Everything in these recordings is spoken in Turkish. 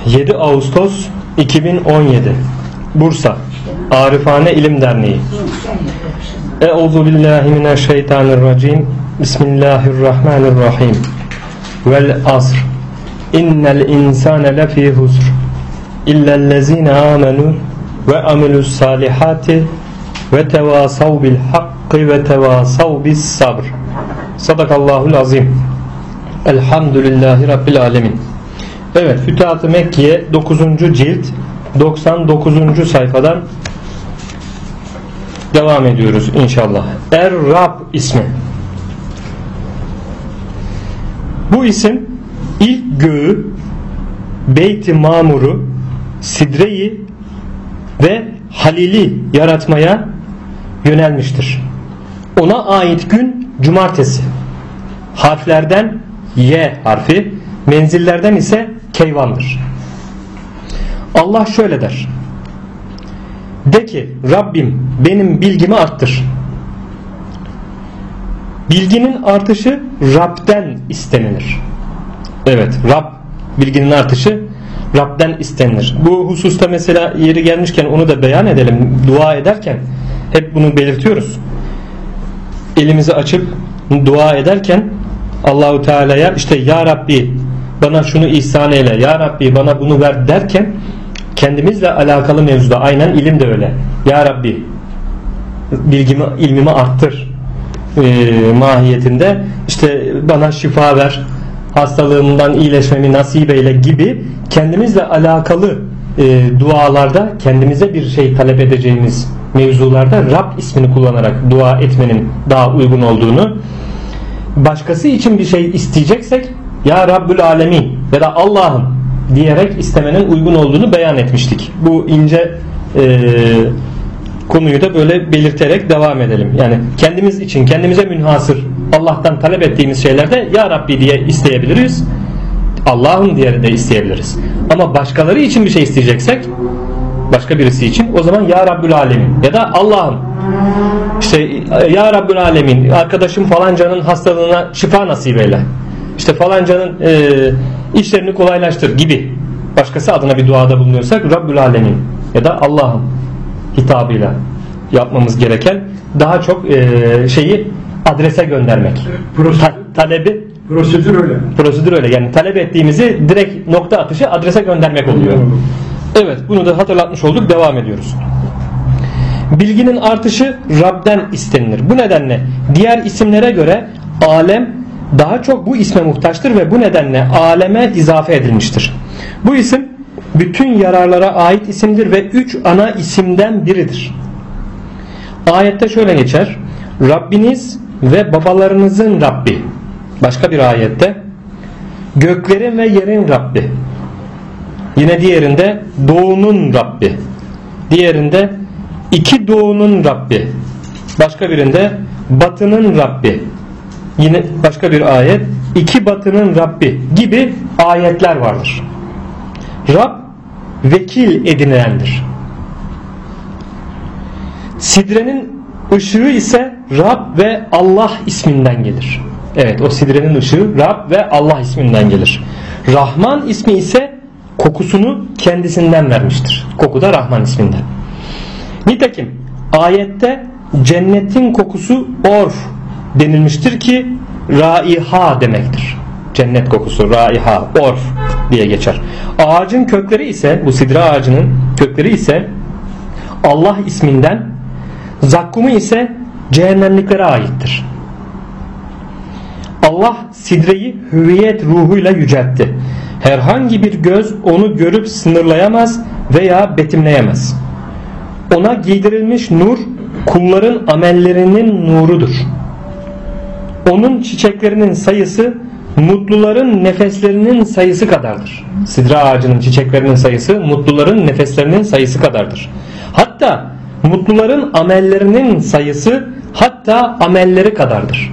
7 Ağustos 2017 Bursa Arifane İlim Derneği. Euzubillahimineşşeytanirracim. Bismillahirrahmanirrahim. Vel asr. İnnel insane lefî husr. İllellezîne âmenû ve amilus salihati ve tevâsav bil hakkı ve tevâsav bis sabr. Sadakallahul azim. Elhamdülillahi Rabbil alemin. Evet, Fütuhat-ı Mekkiye 9. cilt 99. sayfadan devam ediyoruz inşallah. Er-Rab ismi. Bu isim ilk göğü, Beyt-i Mamur'u, Sidre'yi ve Halil'i yaratmaya yönelmiştir. Ona ait gün cumartesi. Harflerden Y harfi, menzillerden ise Keyvan'dır. Allah şöyle der: de ki Rabbim benim bilgimi arttır. Bilginin artışı Rab'den istenilir. Evet, Rab, bilginin artışı Rab'den istenilir. Bu hususta mesela yeri gelmişken onu da beyan edelim. Dua ederken hep bunu belirtiyoruz. Elimizi açıp dua ederken Allahu Teala'ya işte Ya Rabbi bana şunu ihsan eyle, Ya Rabbi bana bunu ver derken kendimizle alakalı mevzuda aynen ilim de öyle. Ya Rabbi bilgimi, ilmimi arttır mahiyetinde, işte bana şifa ver, hastalığımdan iyileşmemi nasip eyle gibi kendimizle alakalı dualarda kendimize bir şey talep edeceğimiz mevzularda Rab ismini kullanarak dua etmenin daha uygun olduğunu, başkası için bir şey isteyeceksek Ya Rabbül Alemin ya da Allah'ım diyerek istemenin uygun olduğunu beyan etmiştik. Bu ince konuyu da böyle belirterek devam edelim. Yani kendimiz için, kendimize münhasır Allah'tan talep ettiğimiz şeylerde Ya Rabbi diye isteyebiliriz. Allah'ım diye de isteyebiliriz. Ama başkaları için bir şey isteyeceksek, başka birisi için, o zaman Ya Rabbül Alemin ya da Allah'ım işte Ya Rabbül Alemin arkadaşım falancanın hastalığına şifa nasip eyle, İşte falancanın işlerini kolaylaştır gibi başkası adına bir duada bulunuyorsak Rabbül Alemin ya da Allah'ım hitabıyla yapmamız gereken daha çok şeyi adrese göndermek. Talebi prosedür öyle. Yani talep ettiğimizi direkt nokta atışı adrese göndermek oluyor. Evet, bunu da hatırlatmış olduk. Devam ediyoruz. Bilginin artışı Rab'den istenilir. Bu nedenle diğer isimlere göre alem daha çok bu isme muhtaçtır ve bu nedenle aleme izafe edilmiştir. Bu isim bütün yararlara ait isimdir ve 3 ana isimden biridir. Ayette şöyle geçer: Rabbiniz ve babalarınızın Rabbi. Başka bir ayette göklerin ve yerin Rabbi. Yine diğerinde doğunun Rabbi. Diğerinde iki doğunun Rabbi. Başka birinde batının Rabbi. Yine başka bir ayet iki batının Rabbi gibi ayetler vardır. Rab vekil edinilendir. Sidrenin ışığı ise Rab ve Allah isminden gelir. Evet, o sidrenin ışığı Rab ve Allah isminden gelir. Rahman ismi ise kokusunu kendisinden vermiştir. Koku da Rahman isminden. Nitekim ayette cennetin kokusu orf denilmiştir ki raiha demektir. Cennet kokusu raiha, orf diye geçer. Ağacın kökleri ise, bu sidre ağacının kökleri ise Allah isminden, zakkumu ise cehennemliklere aittir. Allah sidreyi hüviyet ruhuyla yüceltti. Herhangi bir göz onu görüp sınırlayamaz veya betimleyemez. Ona giydirilmiş nur kulların amellerinin nurudur. Onun çiçeklerinin sayısı mutluların nefeslerinin sayısı kadardır. Sidre ağacının çiçeklerinin sayısı mutluların nefeslerinin sayısı kadardır. Hatta mutluların amellerinin sayısı hatta amelleri kadardır.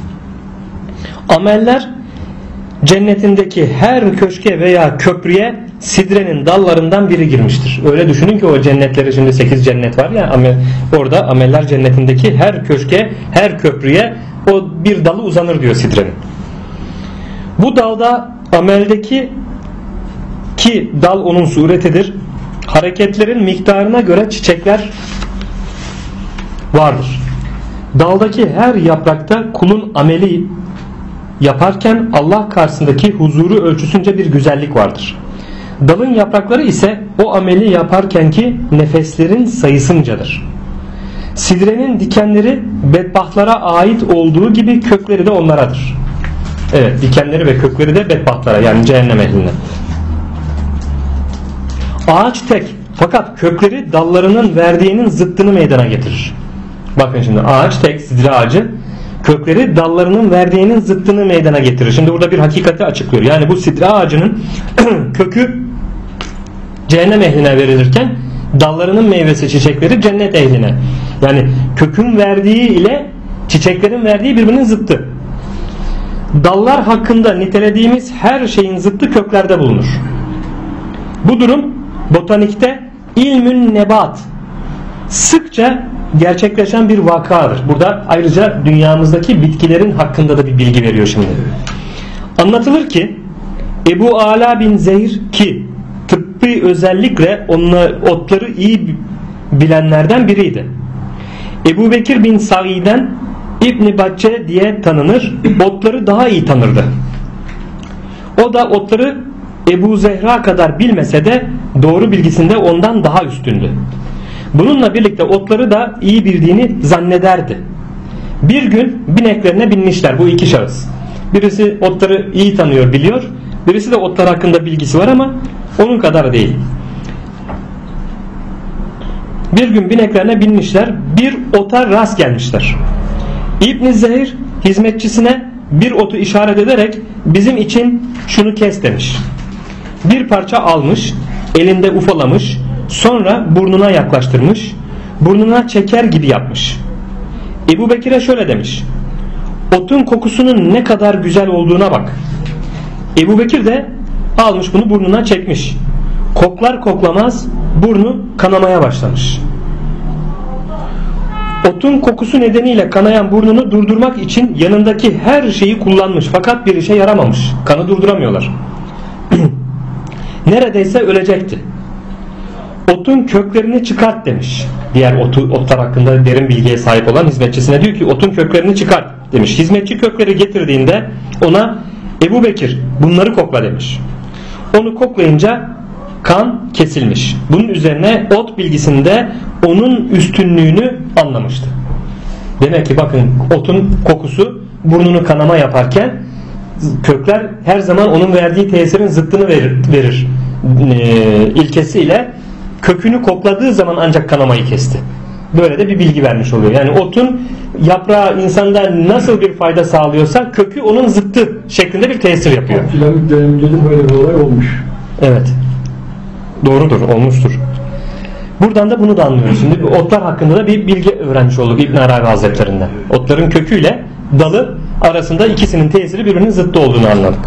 Ameller cennetindeki her köşke veya köprüye sidrenin dallarından biri girmiştir. Öyle düşünün ki o cennetleri, şimdi 8 cennet var ya, orada ameller cennetindeki her köşke, her köprüye o bir dalı uzanır diyor sidrenin. Bu dalda ameldeki ki dal onun suretidir. Hareketlerin miktarına göre çiçekler vardır. Daldaki her yaprakta kulun ameli yaparken Allah karşısındaki huzuru ölçüsünce bir güzellik vardır. Dalın yaprakları ise o ameli yaparkenki nefeslerin sayısıncadır. Sidrenin dikenleri bedbahtlara ait olduğu gibi kökleri de onlaradır. Evet, dikenleri ve kökleri de bedbahtlara, yani cehennem ehline. Ağaç tek, fakat kökleri dallarının verdiğinin zıttını meydana getirir. Bakın şimdi, ağaç tek, sidre ağacı, kökleri dallarının verdiğinin zıttını meydana getirir. Şimdi burada bir hakikati açıklıyor. Yani bu sidre ağacının kökü cehennem ehline verilirken dallarının meyvesi, çiçekleri cennet ehline. Yani kökün verdiği ile çiçeklerin verdiği birbirinin zıttı. Dallar hakkında nitelediğimiz her şeyin zıttı köklerde bulunur. Bu durum botanikte ilmün nebat sıkça gerçekleşen bir vakadır. Burada ayrıca dünyamızdaki bitkilerin hakkında da bir bilgi veriyor şimdi. Anlatılır ki Ebu Ala bin Zehir, ki tıbbi özellikle otları iyi bilenlerden biriydi, Ebu Bekir bin Said'den İbn-i Bacce diye tanınır, otları daha iyi tanırdı. O da otları Ebu Zehra kadar bilmese de doğru bilgisinde ondan daha üstündü. Bununla birlikte otları da iyi bildiğini zannederdi. Bir gün bineklerine binmişler bu iki şahıs. Birisi otları iyi tanıyor, biliyor. Birisi de otlar hakkında bilgisi var ama onun kadar değil. Bir gün bineklerine binmişler, bir ota rast gelmişler. İbn Zehir hizmetçisine bir otu işaret ederek bizim için şunu kes demiş. Bir parça almış, elinde ufalamış, sonra burnuna yaklaştırmış, burnuna çeker gibi yapmış. Ebu Bekir'e şöyle demiş: otun kokusunun ne kadar güzel olduğuna bak. Ebu Bekir de almış bunu burnuna çekmiş. Koklar koklamaz burnu kanamaya başlamış. Otun kokusu nedeniyle kanayan burnunu durdurmak için yanındaki her şeyi kullanmış, fakat bir işe yaramamış. Kanı durduramıyorlar. Neredeyse ölecekti. Otun köklerini çıkart demiş. Diğer otlar hakkında derin bilgiye sahip olan hizmetçisine diyor ki otun köklerini çıkart demiş. Hizmetçi kökleri getirdiğinde ona Ebu Bekir bunları kokla demiş. Onu koklayınca kan kesilmiş. Bunun üzerine ot bilgisinde onun üstünlüğünü anlamıştı. Demek ki bakın, otun kokusu burnunu kanama yaparken kökler her zaman onun verdiği tesirin zıttını verir. İlkesiyle kökünü kokladığı zaman ancak kanamayı kesti. Böyle de bir bilgi vermiş oluyor. Yani otun yaprağı insanda nasıl bir fayda sağlıyorsa kökü onun zıttı şeklinde bir tesir yapıyor. Abdülhamit döneminde de böyle bir olay olmuş. Evet. Doğrudur, olmuştur. Buradan da bunu da anlıyoruz. Şimdi otlar hakkında da bir bilgi öğrenmiş olduk İbn Arabi Hazretlerinden. Otların köküyle dalı arasında ikisinin tesiri birbirinin zıttı olduğunu anladık.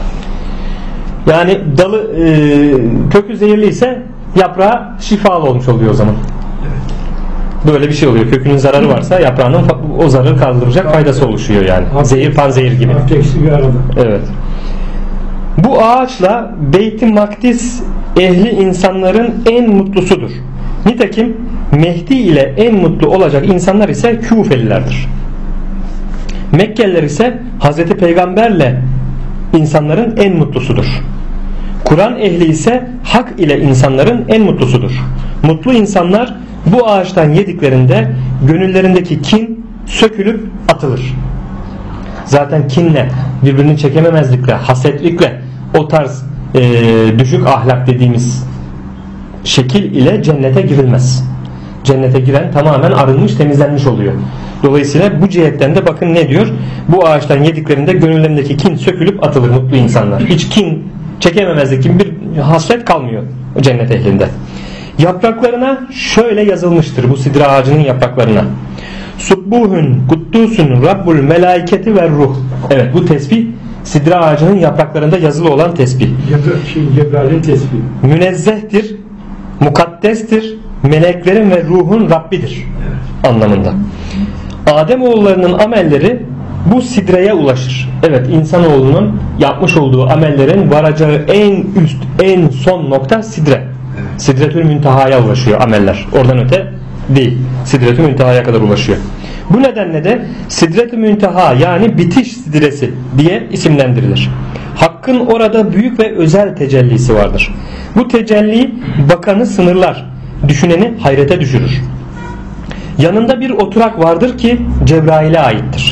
Yani dalı kökü zehirli ise yaprağı şifalı olmuş oluyor o zaman. Böyle bir şey oluyor. Kökünün zararı varsa yaprağının o zararı kaldıracak faydası oluşuyor yani. Zehir panzehir gibi. Bir arada. Evet. Bu ağaçla Beyt-i Makdis ehli insanların en mutlusudur. Nitekim Mehdi ile en mutlu olacak insanlar ise Küfelilerdir. Mekkeliler ise Hazreti Peygamberle insanların en mutlusudur. Kur'an ehli ise hak ile insanların en mutlusudur. Mutlu insanlar bu ağaçtan yediklerinde gönüllerindeki kin sökülüp atılır. Zaten kinle, birbirini çekememezlikle, hasetlikle, o tarz düşük ahlak dediğimiz şekil ile cennete girilmez. Cennete giren tamamen arınmış, temizlenmiş oluyor. Dolayısıyla bu cihetten de bakın ne diyor? Bu ağaçtan yediklerinde gönüllerindeki kin sökülüp atılır mutlu insanlar. Hiç kin, çekememezlik gibi bir hasret kalmıyor cennet ehlinde. Yapraklarına şöyle yazılmıştır, bu sidre ağacının yapraklarına: Subbuhun kuddusun Rabbul melaiketi ve ruh. Evet, bu tesbih sidre ağacının yapraklarında yazılı olan tesbih. Cebrail'in tesbih. Münezzehtir, mukaddestir, meleklerin ve ruhun Rabbidir anlamında. Adem oğullarının amelleri bu sidreye ulaşır. Evet, insanoğlunun yapmış olduğu amellerin varacağı en üst, en son nokta sidre. Sidretül müntehaya ulaşıyor ameller. Oradan öte değil. Sidretül müntehaya kadar ulaşıyor. Bu nedenle de sidretül münteha yani bitiş sidresi diye isimlendirilir. Hakkın orada büyük ve özel tecellisi vardır. Bu tecelli bakanı sınırlar, düşüneni hayrete düşürür. Yanında bir oturak vardır ki Cebrail'e aittir.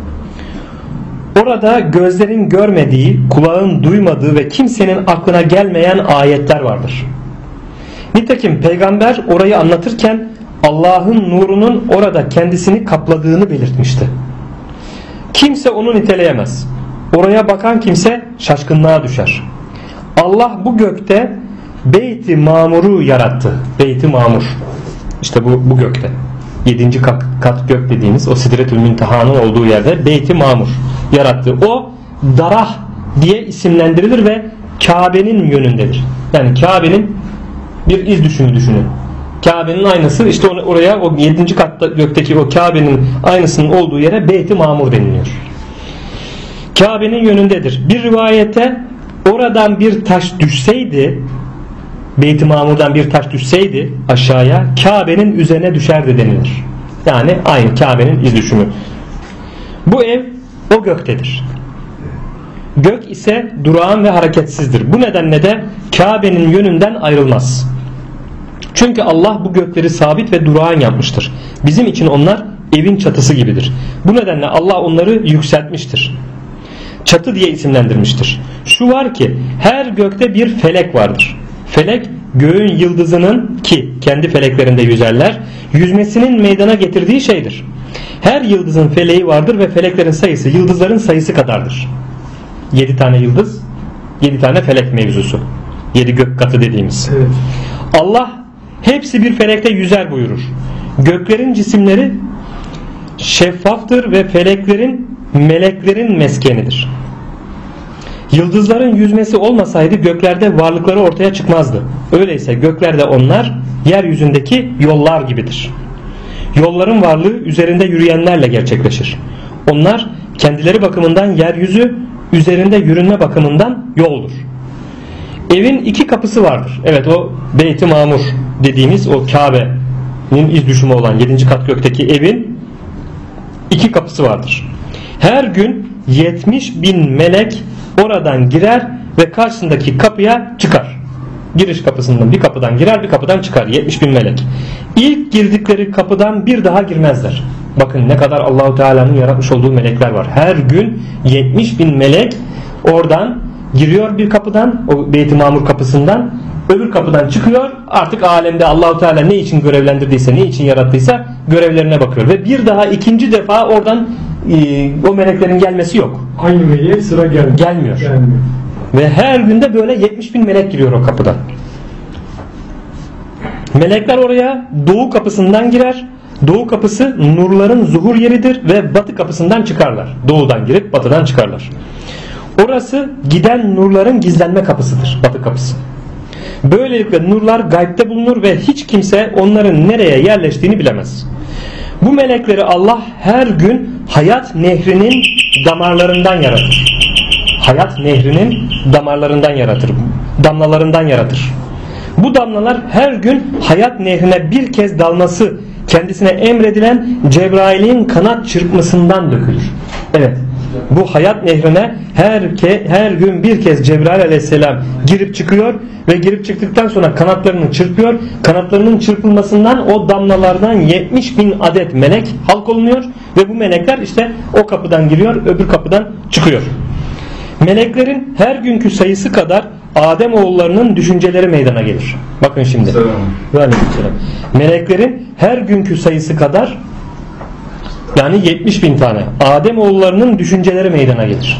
Orada gözlerin görmediği, kulağın duymadığı ve kimsenin aklına gelmeyen ayetler vardır. Nitekim peygamber orayı anlatırken Allah'ın nurunun orada kendisini kapladığını belirtmişti. Kimse onu niteleyemez. Oraya bakan kimse şaşkınlığa düşer. Allah bu gökte Beyt-i Mamur'u yarattı. Beyt-i Mamur. İşte bu gökte. 7. kat gök dediğimiz o Sidretül Münteha'nın olduğu yerde Beyt-i Mamur yarattı. O Darah diye isimlendirilir ve Kabe'nin yönündedir. Yani Kabe'nin bir iz düşümü düşünün. Kabe'nin aynısı işte oraya o 7. katta gökteki o Kabe'nin aynısının olduğu yere Beyt-i Mamur deniliyor. Kabe'nin yönündedir. Bir rivayette oradan bir taş düşseydi, Beyt-i Mamur'dan bir taş düşseydi aşağıya Kabe'nin üzerine düşerdi denilir. Yani aynı Kabe'nin iz düşümü. Bu ev o göktedir. Gök ise durağan ve hareketsizdir. Bu nedenle de Kabe'nin yönünden ayrılmaz. Çünkü Allah bu gökleri sabit ve durağan yapmıştır. Bizim için onlar evin çatısı gibidir. Bu nedenle Allah onları yükseltmiştir. Çatı diye isimlendirmiştir. Şu var ki her gökte bir felek vardır. Felek göğün yıldızının ki kendi feleklerinde yüzerler, yüzmesinin meydana getirdiği şeydir. Her yıldızın feleği vardır ve feleklerin sayısı yıldızların sayısı kadardır. 7 tane yıldız, 7 tane felek mevzusu. 7 gök katı dediğimiz. Evet. Allah hepsi bir felekte yüzer buyurur. Göklerin cisimleri şeffaftır ve feleklerin meleklerin meskenidir. Yıldızların yüzmesi olmasaydı göklerde varlıkları ortaya çıkmazdı. Öyleyse göklerde onlar yeryüzündeki yollar gibidir. Yolların varlığı üzerinde yürüyenlerle gerçekleşir. Onlar kendileri bakımından yeryüzü, üzerinde yürünme bakımından yoldur. Evin 2 kapısı vardır. Evet, o Beyt-i Mamur dediğimiz o Kabe'nin iz düşümü olan 7. kat gökteki evin 2 kapısı vardır. Her gün 70.000 melek oradan girer ve karşısındaki kapıya çıkar. Giriş kapısından bir kapıdan girer, bir kapıdan çıkar. 70.000 melek. İlk girdikleri kapıdan bir daha girmezler. Bakın ne kadar Allahu Teala'nın yaratmış olduğu melekler var. Her gün 70.000 melek oradan giriyor bir kapıdan, o Beyt-i Mamur kapısından, öbür kapıdan çıkıyor. Artık alemde Allahu Teala ne için görevlendirdiyse, ne için yarattıysa görevlerine bakıyor ve bir daha ikinci defa oradan o meleklerin gelmesi yok. Aynı meleğe sıra gelmiyor. Ve her günde böyle 70.000 melek giriyor o kapıdan. Melekler oraya doğu kapısından girer. Doğu kapısı nurların zuhur yeridir ve batı kapısından çıkarlar. Doğudan girip batıdan çıkarlar. Orası giden nurların gizlenme kapısıdır. Batı kapısı. Böylelikle nurlar gaybte bulunur ve hiç kimse onların nereye yerleştiğini bilemez. Bu melekleri Allah her gün hayat nehrinin damarlarından yaratır. Hayat nehrinin damarlarından yaratır. Damlalarından yaratır. Bu damlalar her gün hayat nehrine bir kez dalması kendisine emredilen Cebrail'in kanat çırpmasından dökülür. Evet. Bu hayat nehrine her gün bir kez Cebrail aleyhisselam girip çıkıyor ve girip çıktıktan sonra kanatlarını çırpıyor. Kanatlarının çırpılmasından o damlalardan 70.000 adet melek halk olunuyor ve bu melekler işte o kapıdan giriyor, öbür kapıdan çıkıyor. Meleklerin her günkü sayısı kadar Adem oğullarının düşünceleri meydana gelir. Bakın şimdi. Meleklerin her günkü sayısı kadar, yani 70.000 tane Adem oğullarının düşünceleri meydana gelir.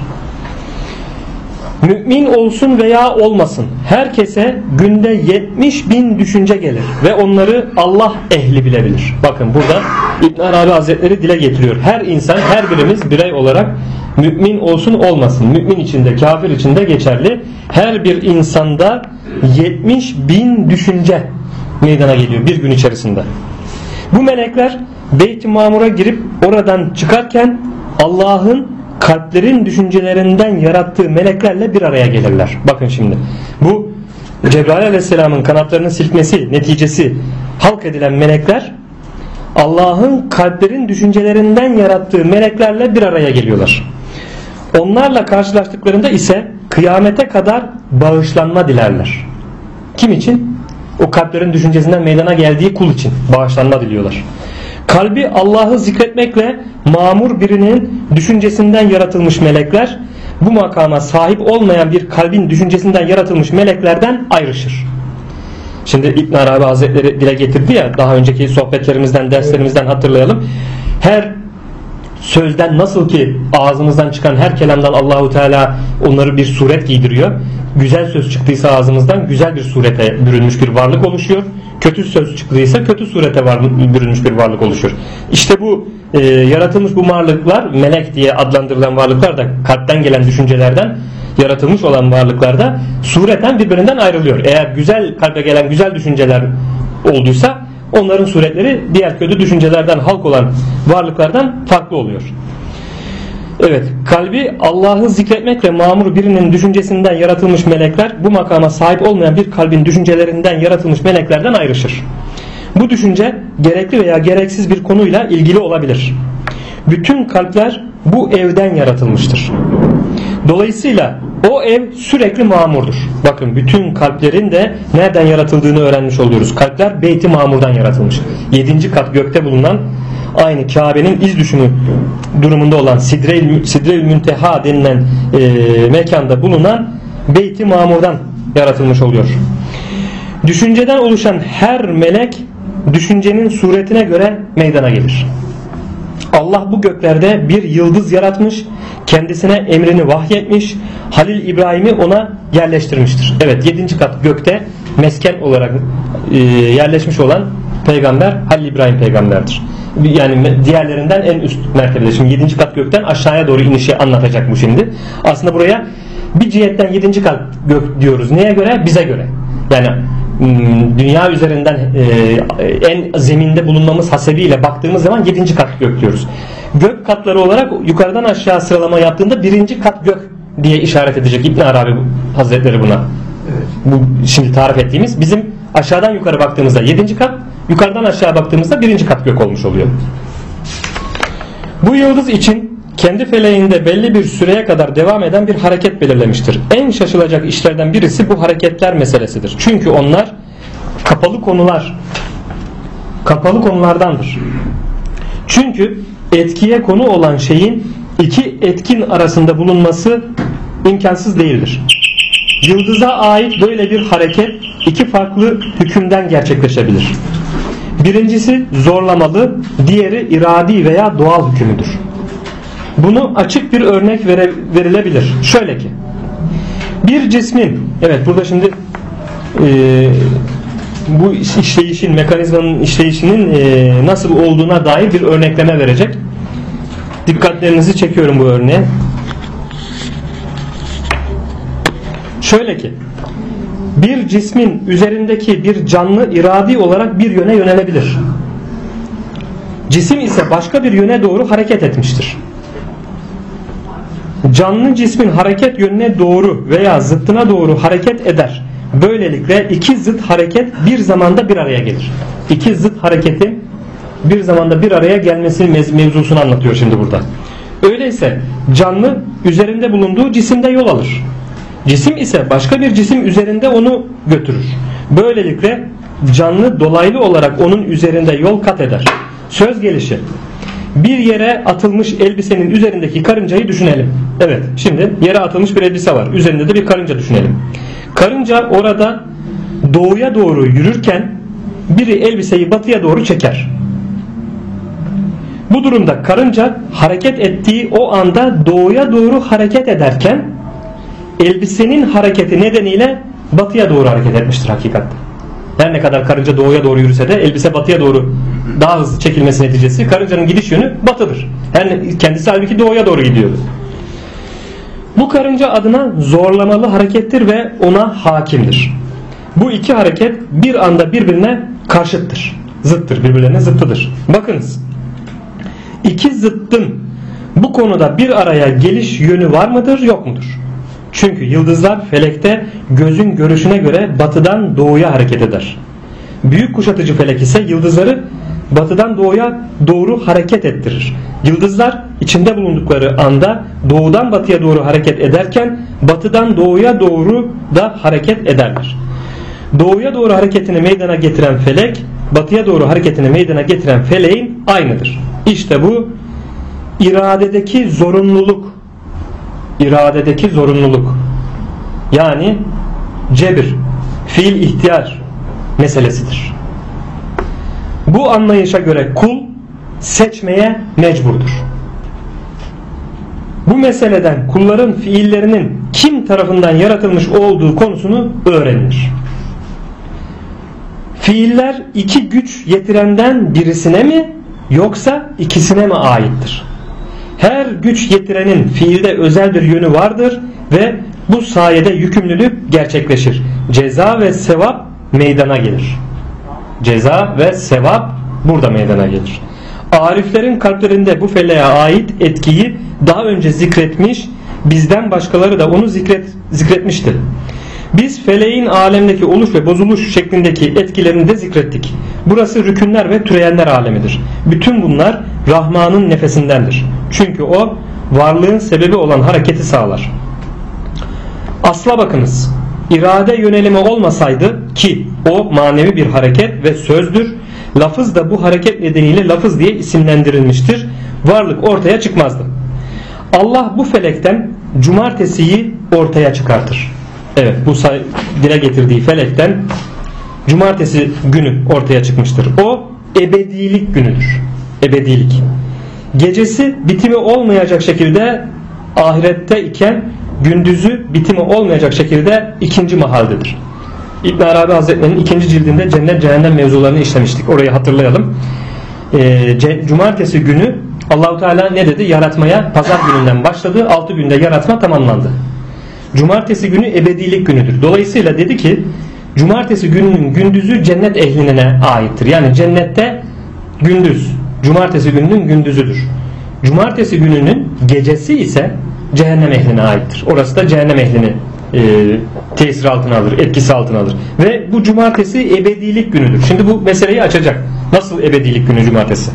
Mümin olsun veya olmasın herkese günde 70.000 düşünce gelir ve onları Allah ehli bilebilir. Bakın burada İbn Arabi Hazretleri dile getiriyor. Her insan, her birimiz birey olarak mümin olsun olmasın, mümin içinde, kafir içinde geçerli. Her bir insanda 70.000 düşünce meydana geliyor bir gün içerisinde. Bu melekler Beyt-i Mamur'a girip oradan çıkarken Allah'ın kalplerin düşüncelerinden yarattığı meleklerle bir araya gelirler. Bakın şimdi. Bu Cebrail Aleyhisselam'ın kanatlarının silkmesi neticesi halk edilen melekler Allah'ın kalplerin düşüncelerinden yarattığı meleklerle bir araya geliyorlar. Onlarla karşılaştıklarında ise kıyamete kadar bağışlanma dilerler. Kim için? O kalplerin düşüncesinden meydana geldiği kul için bağışlanma diliyorlar. Kalbi Allah'ı zikretmekle mamur birinin düşüncesinden yaratılmış melekler bu makama sahip olmayan bir kalbin düşüncesinden yaratılmış meleklerden ayrışır. Şimdi İbn Arabi Hazretleri dile getirdi ya, daha önceki sohbetlerimizden, derslerimizden hatırlayalım. Her sözden, nasıl ki ağzımızdan çıkan her kelamdan Allahu Teala onları bir suret giydiriyor. Güzel söz çıktıysa ağzımızdan güzel bir surete bürünmüş bir varlık oluşuyor. Kötü söz çıktıysa kötü surete bürünmüş bir varlık oluşur. İşte bu yaratılmış bu varlıklar, melek diye adlandırılan varlıklar da kalpten gelen düşüncelerden yaratılmış olan varlıklar da sureten birbirinden ayrılıyor. Eğer güzel kalbe gelen güzel düşünceler olduysa onların suretleri diğer kötü düşüncelerden halk olan varlıklardan farklı oluyor. Evet, kalbi Allah'ı zikretmekle mamur birinin düşüncesinden yaratılmış melekler bu makama sahip olmayan bir kalbin düşüncelerinden yaratılmış meleklerden ayrışır. Bu düşünce gerekli veya gereksiz bir konuyla ilgili olabilir. Bütün kalpler bu evden yaratılmıştır. Dolayısıyla o ev sürekli mamurdur. Bakın, bütün kalplerin de nereden yaratıldığını öğrenmiş oluyoruz. Kalpler Beyt-i Mamur'dan yaratılmış. 7. kat gökte bulunan, aynı Kabe'nin iz düşümü durumunda olan Sidre-ül Münteha denilen mekanda bulunan Beyt-i Mamur'dan yaratılmış oluyor. Düşünceden oluşan her melek düşüncenin suretine göre meydana gelir. Allah bu göklerde bir yıldız yaratmış, kendisine emrini vahyetmiş, Halil İbrahim'i ona yerleştirmiştir. Evet, 7. kat gökte mesken olarak yerleşmiş olan peygamber Halil İbrahim peygamberdir. Yani diğerlerinden en üst mertebede. Şimdi 7. kat gökten aşağıya doğru inişi anlatacak bu şimdi. Aslında buraya bir cihetten 7. kat gök diyoruz. Neye göre? Bize göre. Yani dünya üzerinden en zeminde bulunmamız hasebiyle baktığımız zaman 7. kat gök diyoruz. Gök katları olarak yukarıdan aşağı sıralama yaptığında 1. kat gök diye işaret edecek İbn Arabi Hazretleri buna. Evet. Bu şimdi tarif ettiğimiz bizim aşağıdan yukarı baktığımızda 7. kat, yukarıdan aşağı baktığımızda 1. kat gök olmuş oluyor. Bu yıldız için kendi feleğinde belli bir süreye kadar devam eden bir hareket belirlemiştir. En şaşılacak işlerden birisi bu hareketler meselesidir. Çünkü onlar kapalı konulardandır. Çünkü etkiye konu olan şeyin iki etkin arasında bulunması imkansız değildir. Yıldıza ait böyle bir hareket iki farklı hükümden gerçekleşebilir. Birincisi zorlamalı, diğeri iradi veya doğal hükümüdür. Bunu açık bir örnek verilebilir. Şöyle ki, bir cismin, evet burada şimdi bu işleyişin, mekanizmanın işleyişinin nasıl olduğuna dair bir örnekleme verecek. Dikkatlerinizi çekiyorum bu örneğe. Şöyle ki, bir cismin üzerindeki bir canlı iradi olarak bir yöne yönelebilir. Cisim ise başka bir yöne doğru hareket etmiştir. Canlı cismin hareket yönüne doğru veya zıttına doğru hareket eder. Böylelikle iki zıt hareket bir zamanda bir araya gelir. İki zıt hareketin bir zamanda bir araya gelmesi mevzusunu anlatıyor şimdi burada. Öyleyse canlı üzerinde bulunduğu cisimde yol alır. Cisim ise başka bir cisim üzerinde onu götürür. Böylelikle canlı dolaylı olarak onun üzerinde yol kat eder. Söz gelişi, bir yere atılmış elbisenin üzerindeki karıncayı düşünelim. Evet, şimdi yere atılmış bir elbise var. Üzerinde de bir karınca düşünelim. Karınca orada doğuya doğru yürürken biri elbiseyi batıya doğru çeker. Bu durumda karınca hareket ettiği o anda doğuya doğru hareket ederken elbisenin hareketi nedeniyle batıya doğru hareket etmiştir hakikatte. Her ne kadar karınca doğuya doğru yürüse de elbise batıya doğru daha hızlı çekilmesi neticesi karıncanın gidiş yönü batıdır. Kendisi halbuki doğuya doğru gidiyordu. Bu karınca adına zorlamalı harekettir ve ona hakimdir. Bu iki hareket bir anda birbirine karşıttır. Zıttır, birbirlerine zıttıdır. Bakınız, iki zıttın Bu konuda bir araya geliş yönü var mıdır, yok mudur? Çünkü yıldızlar felekte gözün görüşüne göre batıdan doğuya hareket eder. Büyük kuşatıcı felek ise yıldızları batıdan doğuya doğru hareket ettirir. Yıldızlar içinde bulundukları anda doğudan batıya doğru hareket ederken batıdan doğuya doğru da hareket ederler. Doğuya doğru hareketini meydana getiren felek, batıya doğru hareketini meydana getiren feleğin aynıdır. İşte bu iradedeki zorunluluk. İradedeki zorunluluk. Yani cebir, fiil ihtiyar meselesidir. Bu anlayışa göre kul seçmeye mecburdur. Bu meseleden kulların fiillerinin kim tarafından yaratılmış olduğu konusunu öğrenilir. Fiiller iki güç yetirenden birisine mi yoksa ikisine mi aittir? Her güç yetirenin fiilde özel bir yönü vardır ve bu sayede yükümlülük gerçekleşir. Ceza ve sevap meydana gelir. Ceza ve sevap burada meydana gelir. Ariflerin kalplerinde bu feleğe ait etkiyi daha önce zikretmiş, bizden başkaları da onu zikretmişti. Biz feleğin alemdeki oluş ve bozuluş şeklindeki etkilerini de zikrettik. Burası rükünler ve türeyenler alemidir. Bütün bunlar Rahman'ın nefesindendir. Çünkü o varlığın sebebi olan hareketi sağlar. Asla bakınız. İrade yönelimi olmasaydı ki o manevi bir hareket ve sözdür. Lafız da bu hareket nedeniyle lafız diye isimlendirilmiştir. Varlık ortaya çıkmazdı. Allah bu felekten cumartesiyi ortaya çıkartır. Evet, bu dile getirdiği felekten cumartesi günü ortaya çıkmıştır. O ebedilik günüdür. Ebedilik. Gecesi bitimi olmayacak şekilde ahirette iken gündüzü bitimi olmayacak şekilde ikinci mahaldedir. İbn Arabi Hazretleri'nin 2. cildinde cennet cehennem mevzularını işlemiştik. Orayı hatırlayalım. Cumartesi günü Allahu Teala ne dedi? Yaratmaya pazar gününden başladı. 6 günde yaratma tamamlandı. Cumartesi günü ebedilik günüdür. Dolayısıyla dedi ki cumartesi gününün gündüzü cennet ehline aittir. Yani cennette gündüz, cumartesi gününün gündüzüdür. Cumartesi gününün gecesi ise cehennem ehline aittir. Orası da cehennem ehlini tesir altına alır, etkisi altına alır. Ve bu cumartesi ebedilik günüdür. Şimdi bu meseleyi açacak. Nasıl ebedilik günü cumartesi?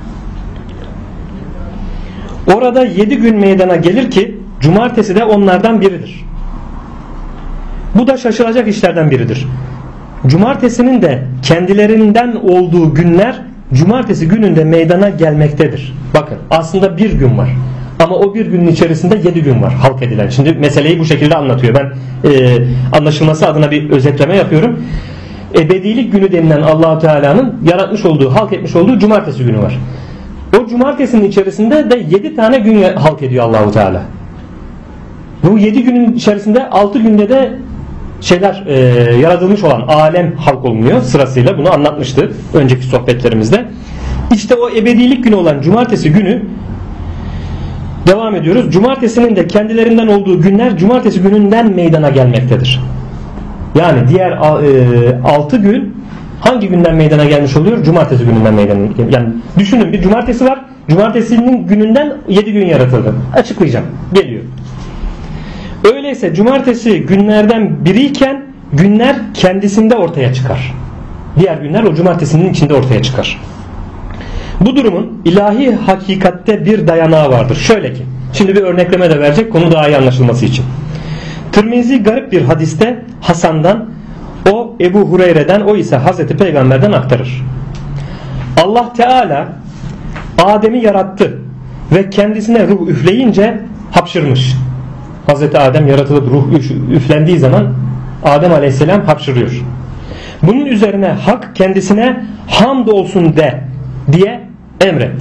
Orada 7 gün meydana gelir ki cumartesi de onlardan biridir. Bu da şaşılacak işlerden biridir. Cumartesinin de kendilerinden olduğu günler cumartesi gününde meydana gelmektedir. Bakın aslında bir gün var. Ama o bir günün içerisinde 7 gün var halk edilen. Şimdi meseleyi bu şekilde anlatıyor. Ben anlaşılması adına bir özetleme yapıyorum. Ebedilik günü denilen Allah-u Teala'nın yaratmış olduğu, halk etmiş olduğu cumartesi günü var. O cumartesinin içerisinde de 7 tane gün halk ediyor Allah-u Teala. Bu 7 günün içerisinde 6 günde de yaratılmış olan alem halk olunuyor sırasıyla. Bunu anlatmıştı önceki sohbetlerimizde. İşte o ebedilik günü olan cumartesi günü devam ediyoruz. Cumartesinin de kendilerinden olduğu günler cumartesi gününden meydana gelmektedir. Yani diğer 6 gün hangi günden meydana gelmiş oluyor? Cumartesi gününden meydana gelmiş. Yani düşünün bir cumartesi var. Cumartesinin gününden 7 gün yaratıldı. Açıklayacağım. Geliyor. Öyleyse cumartesi günlerden biriyken günler kendisinde ortaya çıkar. Diğer günler o cumartesinin içinde ortaya çıkar. Bu durumun ilahi hakikatte bir dayanağı vardır. Şöyle ki, şimdi bir örnekleme de verecek konu daha iyi anlaşılması için. Tirmizi garip bir hadiste Hasan'dan, o Ebu Hureyre'den, o ise Hazreti Peygamber'den aktarır. Allah Teala Adem'i yarattı ve kendisine ruh üfleyince hapşırmış. Hazreti Adem yaratılıp ruh üflendiği zaman Adem Aleyhisselam hapşırıyor. Bunun üzerine Hak kendisine hamdolsun de diye emretti.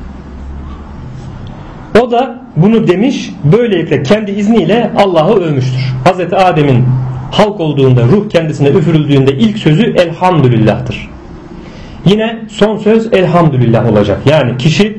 O da bunu demiş, böylelikle kendi izniyle Allah'ı övmüştür. Hazreti Adem'in halk olduğunda, ruh kendisine üfürüldüğünde ilk sözü elhamdülillah'tır. Yine son söz elhamdülillah olacak. Yani kişi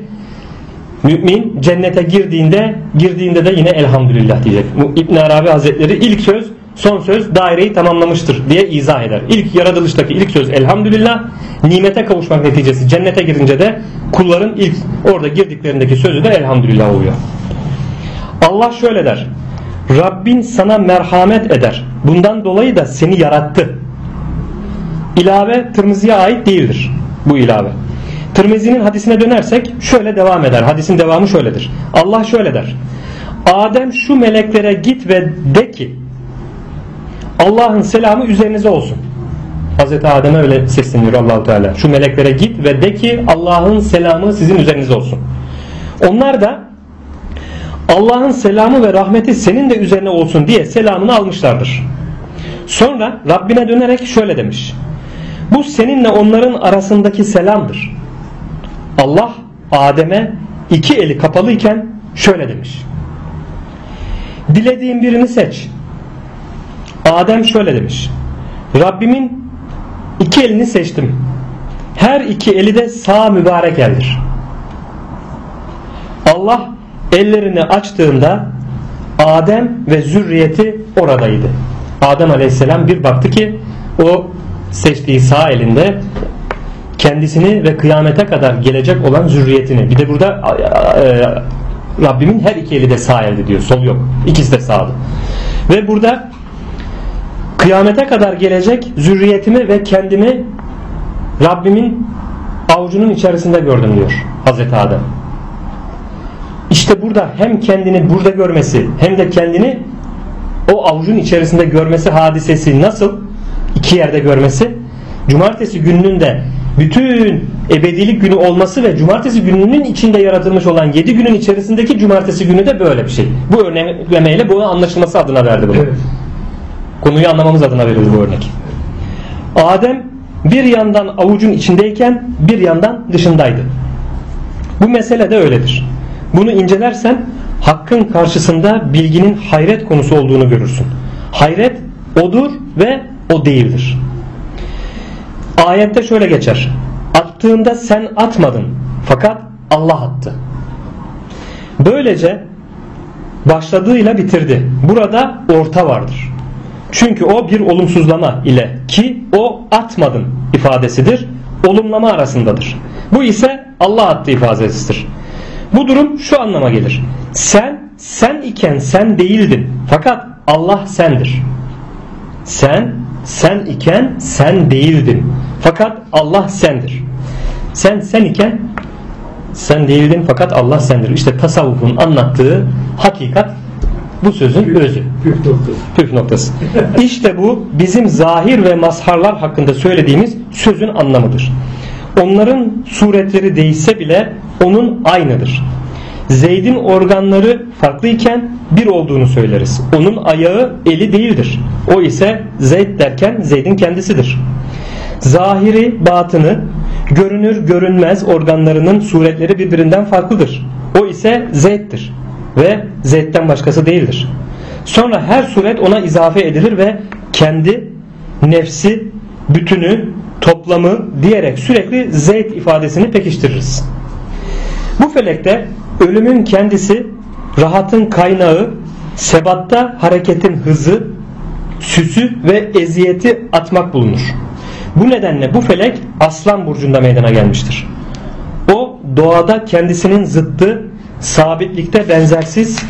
mümin cennete girdiğinde de yine elhamdülillah diyecek. İbn Arabi Hazretleri ilk söz son söz daireyi tamamlamıştır diye izah eder. İlk yaratılıştaki ilk söz elhamdülillah, nimete kavuşmak neticesi cennete girince de kulların ilk orada girdiklerindeki sözü de elhamdülillah oluyor. Allah şöyle der: Rabbin sana merhamet eder. Bundan dolayı da seni yarattı. İlave Tirmizi'ye ait değildir bu ilave. Tirmizi'nin hadisine dönersek şöyle devam eder. Hadisin devamı şöyledir. Allah şöyle der: Adem şu meleklere git ve de ki Allah'ın selamı üzerinize olsun. Hazreti Adem'e öyle sesleniyor Allah-u Teala. Şu meleklere git ve de ki Allah'ın selamı sizin üzerinize olsun. Onlar da Allah'ın selamı ve rahmeti senin de üzerine olsun diye selamını almışlardır. Sonra Rabbine dönerek şöyle demiş: bu seninle onların arasındaki selamdır. Allah Adem'e iki eli kapalıyken şöyle demiş: dilediğin birini seç. Adem şöyle demiş: Rabbimin iki elini seçtim. Her iki eli de sağ mübarek eldir. Allah ellerini açtığında Adem ve zürriyeti oradaydı. Adem Aleyhisselam bir baktı ki o seçtiği sağ elinde kendisini ve kıyamete kadar gelecek olan zürriyetini. Bir de burada Rabbimin her iki eli de sağ elde diyor. Sol yok. İkisi de sağdı. Ve burada kıyamete kadar gelecek zürriyetimi ve kendimi Rabbimin avucunun içerisinde gördüm diyor Hazreti Adem. İşte burada hem kendini burada görmesi hem de kendini o avucun içerisinde görmesi hadisesi nasıl? İki yerde görmesi. Cumartesi gününün de bütün ebedilik günü olması ve cumartesi gününün içinde yaratılmış olan 7 günün içerisindeki cumartesi günü de böyle bir şey. Bu örneklemeyle bu anlaşılması adına verdi bunu. Evet. Konuyu anlamamız adına verildi bu örnek. Adem bir yandan avucun içindeyken bir yandan dışındaydı. Bu mesele de öyledir. Bunu incelersen hakkın karşısında bilginin hayret konusu olduğunu görürsün. Hayret odur ve o değildir. Ayette şöyle geçer: attığında sen atmadın fakat Allah attı. Böylece başladığıyla bitirdi. Burada orta vardır. Çünkü o bir olumsuzlama ile ki o atmadın ifadesidir, olumlama arasındadır. Bu ise Allah attı ifadesidir. Bu durum şu anlama gelir: sen iken sen değildin fakat Allah sendir. Sen iken sen değildin fakat Allah sendir. Sen iken sen değildin fakat Allah sendir. İşte tasavvufun anlattığı hakikat bu sözün özü. Püf noktası. İşte bu bizim zahir ve mazharlar hakkında söylediğimiz sözün anlamıdır. Onların suretleri değişse bile onun aynıdır. Zeyd'in organları farklıyken bir olduğunu söyleriz. Onun ayağı eli değildir. O ise Zeyd derken Zeyd'in kendisidir. Zahiri, batını, görünür görünmez organlarının suretleri birbirinden farklıdır. O ise Zeyd'dir ve Zeyd'den başkası değildir. Sonra her suret ona izafe edilir ve kendi, nefsi, bütünü, toplamı diyerek sürekli Zeyd ifadesini pekiştiririz. Bu felekte ölümün kendisi, rahatın kaynağı, sebatta hareketin hızı, süsü ve eziyeti atmak bulunur. Bu nedenle bu felek Aslan burcunda meydana gelmiştir. O doğada kendisinin zıttı, sabitlikte benzersiz.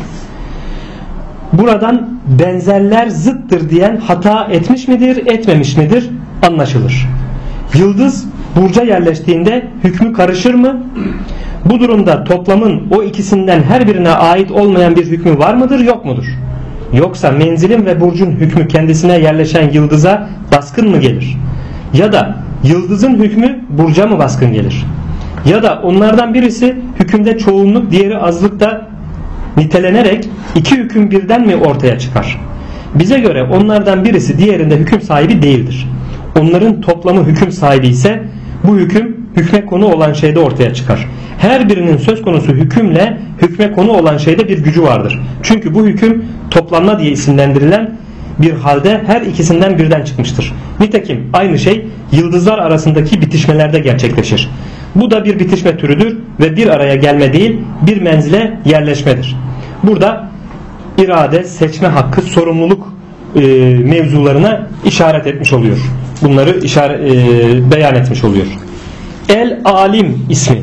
Buradan benzerler zıttır diyen hata etmiş midir, etmemiş midir anlaşılır. Yıldız burca yerleştiğinde hükmü karışır mı? Bu durumda toplamın o ikisinden her birine ait olmayan bir hükmü var mıdır, yok mudur? Yoksa menzilin ve burcun hükmü kendisine yerleşen yıldıza baskın mı gelir? Ya da yıldızın hükmü burca mı baskın gelir? Ya da onlardan birisi hükümde çoğunluk, diğeri azlıkta nitelenerek iki hüküm birden mi ortaya çıkar? Bize göre onlardan birisi diğerinde hüküm sahibi değildir. Onların toplamı hüküm sahibi ise bu hüküm hükme konu olan şeyde ortaya çıkar. Her birinin söz konusu hükümle hükme konu olan şeyde bir gücü vardır. Çünkü bu hüküm toplanma diye isimlendirilen bir halde her ikisinden birden çıkmıştır. Nitekim aynı şey yıldızlar arasındaki bitişmelerde gerçekleşir. Bu da bir bitişme türüdür ve bir araya gelme değil, bir menzile yerleşmedir. Burada irade, seçme hakkı, sorumluluk mevzularına işaret etmiş oluyor. Bunları beyan etmiş oluyor. El-Alim ismi.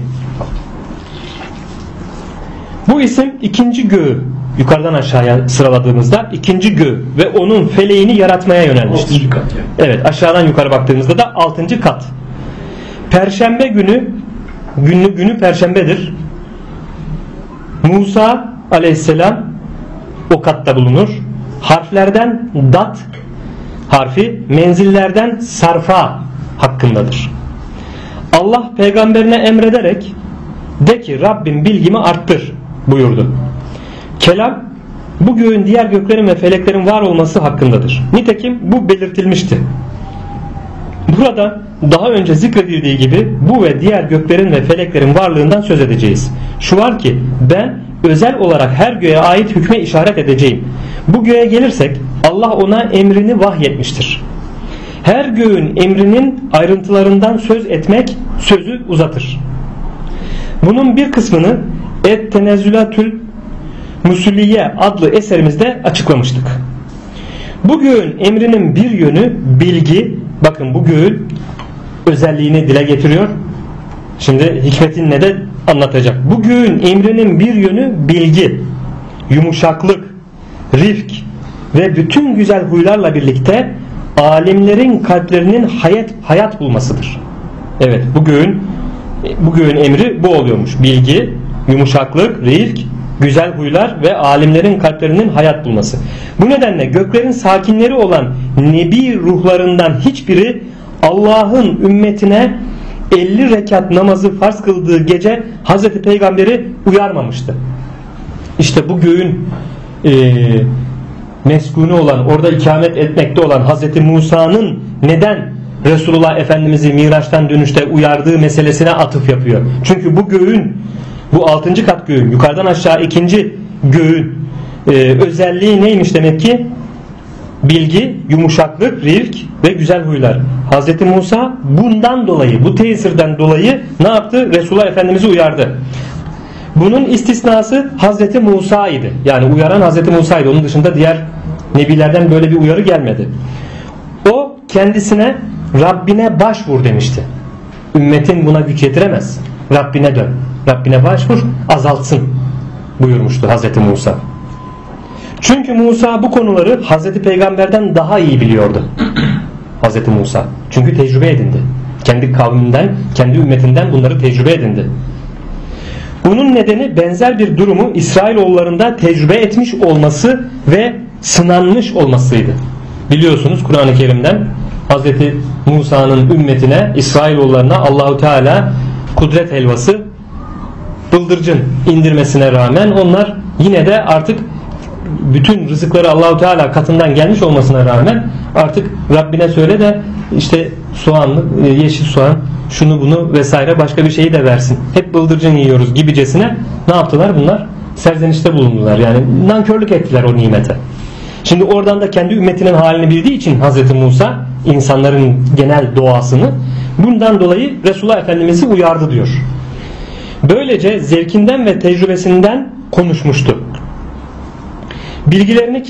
Bu isim ikinci göğü, yukarıdan aşağıya sıraladığımızda ikinci göğü ve onun feleğini yaratmaya yönelmiştir. Evet, aşağıdan yukarı baktığımızda da 6. kat. Perşembe günü perşembedir. Musa aleyhisselam o katta bulunur. Harflerden dat harfi, menzillerden sarfa hakkındadır. Allah peygamberine emrederek de ki Rabbim bilgimi arttır buyurdu. Kelam bu göğün diğer göklerin ve feleklerin var olması hakkındadır. Nitekim bu belirtilmişti. Burada daha önce zikredildiği gibi bu ve diğer göklerin ve feleklerin varlığından söz edeceğiz. Şu var ki ben özel olarak her göğe ait hükme işaret edeceğim. Bu göğe gelirsek Allah ona emrini vahyetmiştir. Her göğün emrinin ayrıntılarından söz etmek sözü uzatır. Bunun bir kısmını Et-Tenezzülatül Musulliye adlı eserimizde açıklamıştık. Bu göğün emrinin bir yönü bilgi. Bakın bu göğün özelliğini dile getiriyor. Şimdi hikmetinle de anlatacak. Bu göğün emrinin bir yönü bilgi, yumuşaklık, rifk ve bütün güzel huylarla birlikte alimlerin kalplerinin hayat bulmasıdır. Evet, bu göğün emri bu oluyormuş. Bilgi, yumuşaklık, rifk, güzel huylar ve alimlerin kalplerinin hayat bulması. Bu nedenle göklerin sakinleri olan nebi ruhlarından hiçbiri Allah'ın ümmetine 50 rekat namazı farz kıldığı gece Hazreti Peygamber'i uyarmamıştı. İşte bu göğün meskunu olan, orada ikamet etmekte olan Hazreti Musa'nın neden Resulullah Efendimiz'i Miraç'tan dönüşte uyardığı meselesine atıf yapıyor. Çünkü bu göğün, bu 6. kat göğün, yukarıdan aşağı 2. göğün özelliği neymiş demek ki? Bilgi, yumuşaklık, rifk ve güzel huylar. Hazreti Musa bundan dolayı, bu tesirden dolayı ne yaptı? Resulullah Efendimiz'i uyardı. Bunun istisnası Hazreti Musa idi. Yani uyaran Hazreti Musa idi. Onun dışında diğer nebilerden böyle bir uyarı gelmedi. O kendisine Rabbine başvur demişti. Ümmetin buna güç yetiremez. Rabbine dön. Rabbine başvur, azaltsın buyurmuştu Hazreti Musa. Çünkü Musa bu konuları Hazreti Peygamber'den daha iyi biliyordu. Hazreti Musa. Çünkü tecrübe edindi. Kendi kavminden, kendi ümmetinden bunları tecrübe edindi. Bunun nedeni benzer bir durumu İsrailoğullarında tecrübe etmiş olması ve sınanmış olmasıydı. Biliyorsunuz Kur'an-ı Kerim'den Hazreti Musa'nın ümmetine, İsrailoğullarına Allahu Teala kudret helvası, bıldırcın indirmesine rağmen onlar yine de artık bütün rızıkları Allahu Teala katından gelmiş olmasına rağmen artık Rabbine söyle de işte soğanlı, yeşil soğan, şunu bunu vesaire başka bir şeyi de versin. Hep bıldırcın yiyoruz gibicesine ne yaptılar bunlar? Serzenişte bulundular. Yani nankörlük ettiler o nimete. Şimdi oradan da kendi ümmetinin halini bildiği için Hazreti Musa insanların genel doğasını bundan dolayı Resulullah Efendimiz'i uyardı diyor. Böylece zevkinden ve tecrübesinden konuşmuştu. Bilgilerini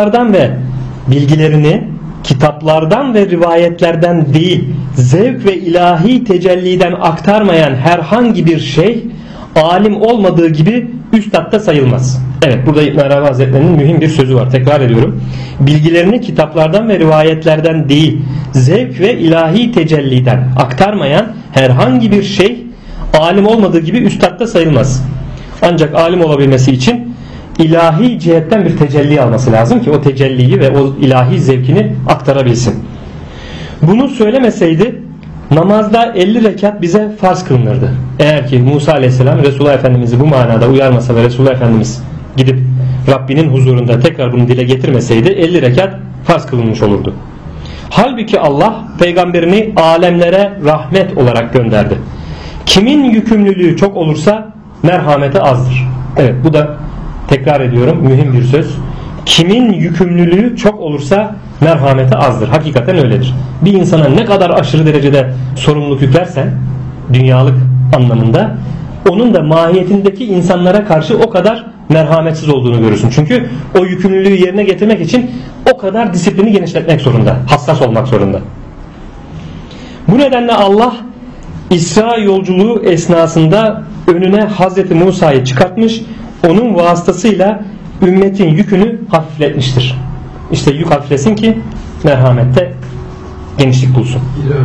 kitaplardan ve rivayetlerden değil, zevk ve ilahi tecelliden aktarmayan herhangi bir şey alim olmadığı gibi üstadda sayılmaz. Evet, burada İbn Arabi Hazretleri'nin mühim bir sözü var. Tekrar ediyorum. Bilgilerini kitaplardan ve rivayetlerden değil, zevk ve ilahi tecelliden aktarmayan herhangi bir şey alim olmadığı gibi üstadda sayılmaz. Ancak alim olabilmesi için ilahi cihetten bir tecelli alması lazım ki o tecelliyi ve o ilahi zevkini aktarabilsin. Bunu söylemeseydi namazda 50 rekat bize farz kılınırdı. Eğer ki Musa Aleyhisselam Resulullah Efendimiz'i bu manada uyarmasa ve Resulullah Efendimiz gidip Rabbinin huzurunda tekrar bunu dile getirmeseydi 50 rekat farz kılınmış olurdu. Halbuki Allah peygamberini alemlere rahmet olarak gönderdi. Kimin yükümlülüğü çok olursa merhameti azdır. Evet, bu da tekrar ediyorum mühim bir söz. Kimin yükümlülüğü çok olursa merhameti azdır. Hakikaten öyledir. Bir insana ne kadar aşırı derecede sorumluluk yüklersen dünyalık anlamında onun da mahiyetindeki insanlara karşı o kadar merhametsiz olduğunu görürsün. Çünkü o yükümlülüğü yerine getirmek için o kadar disiplini genişletmek zorunda, hassas olmak zorunda. Bu nedenle Allah İsra yolculuğu esnasında önüne Hazreti Musa'yı çıkartmış, onun vasıtasıyla ümmetin yükünü hafifletmiştir. İşte yük hafiflesin ki merhamette genişlik bulsun.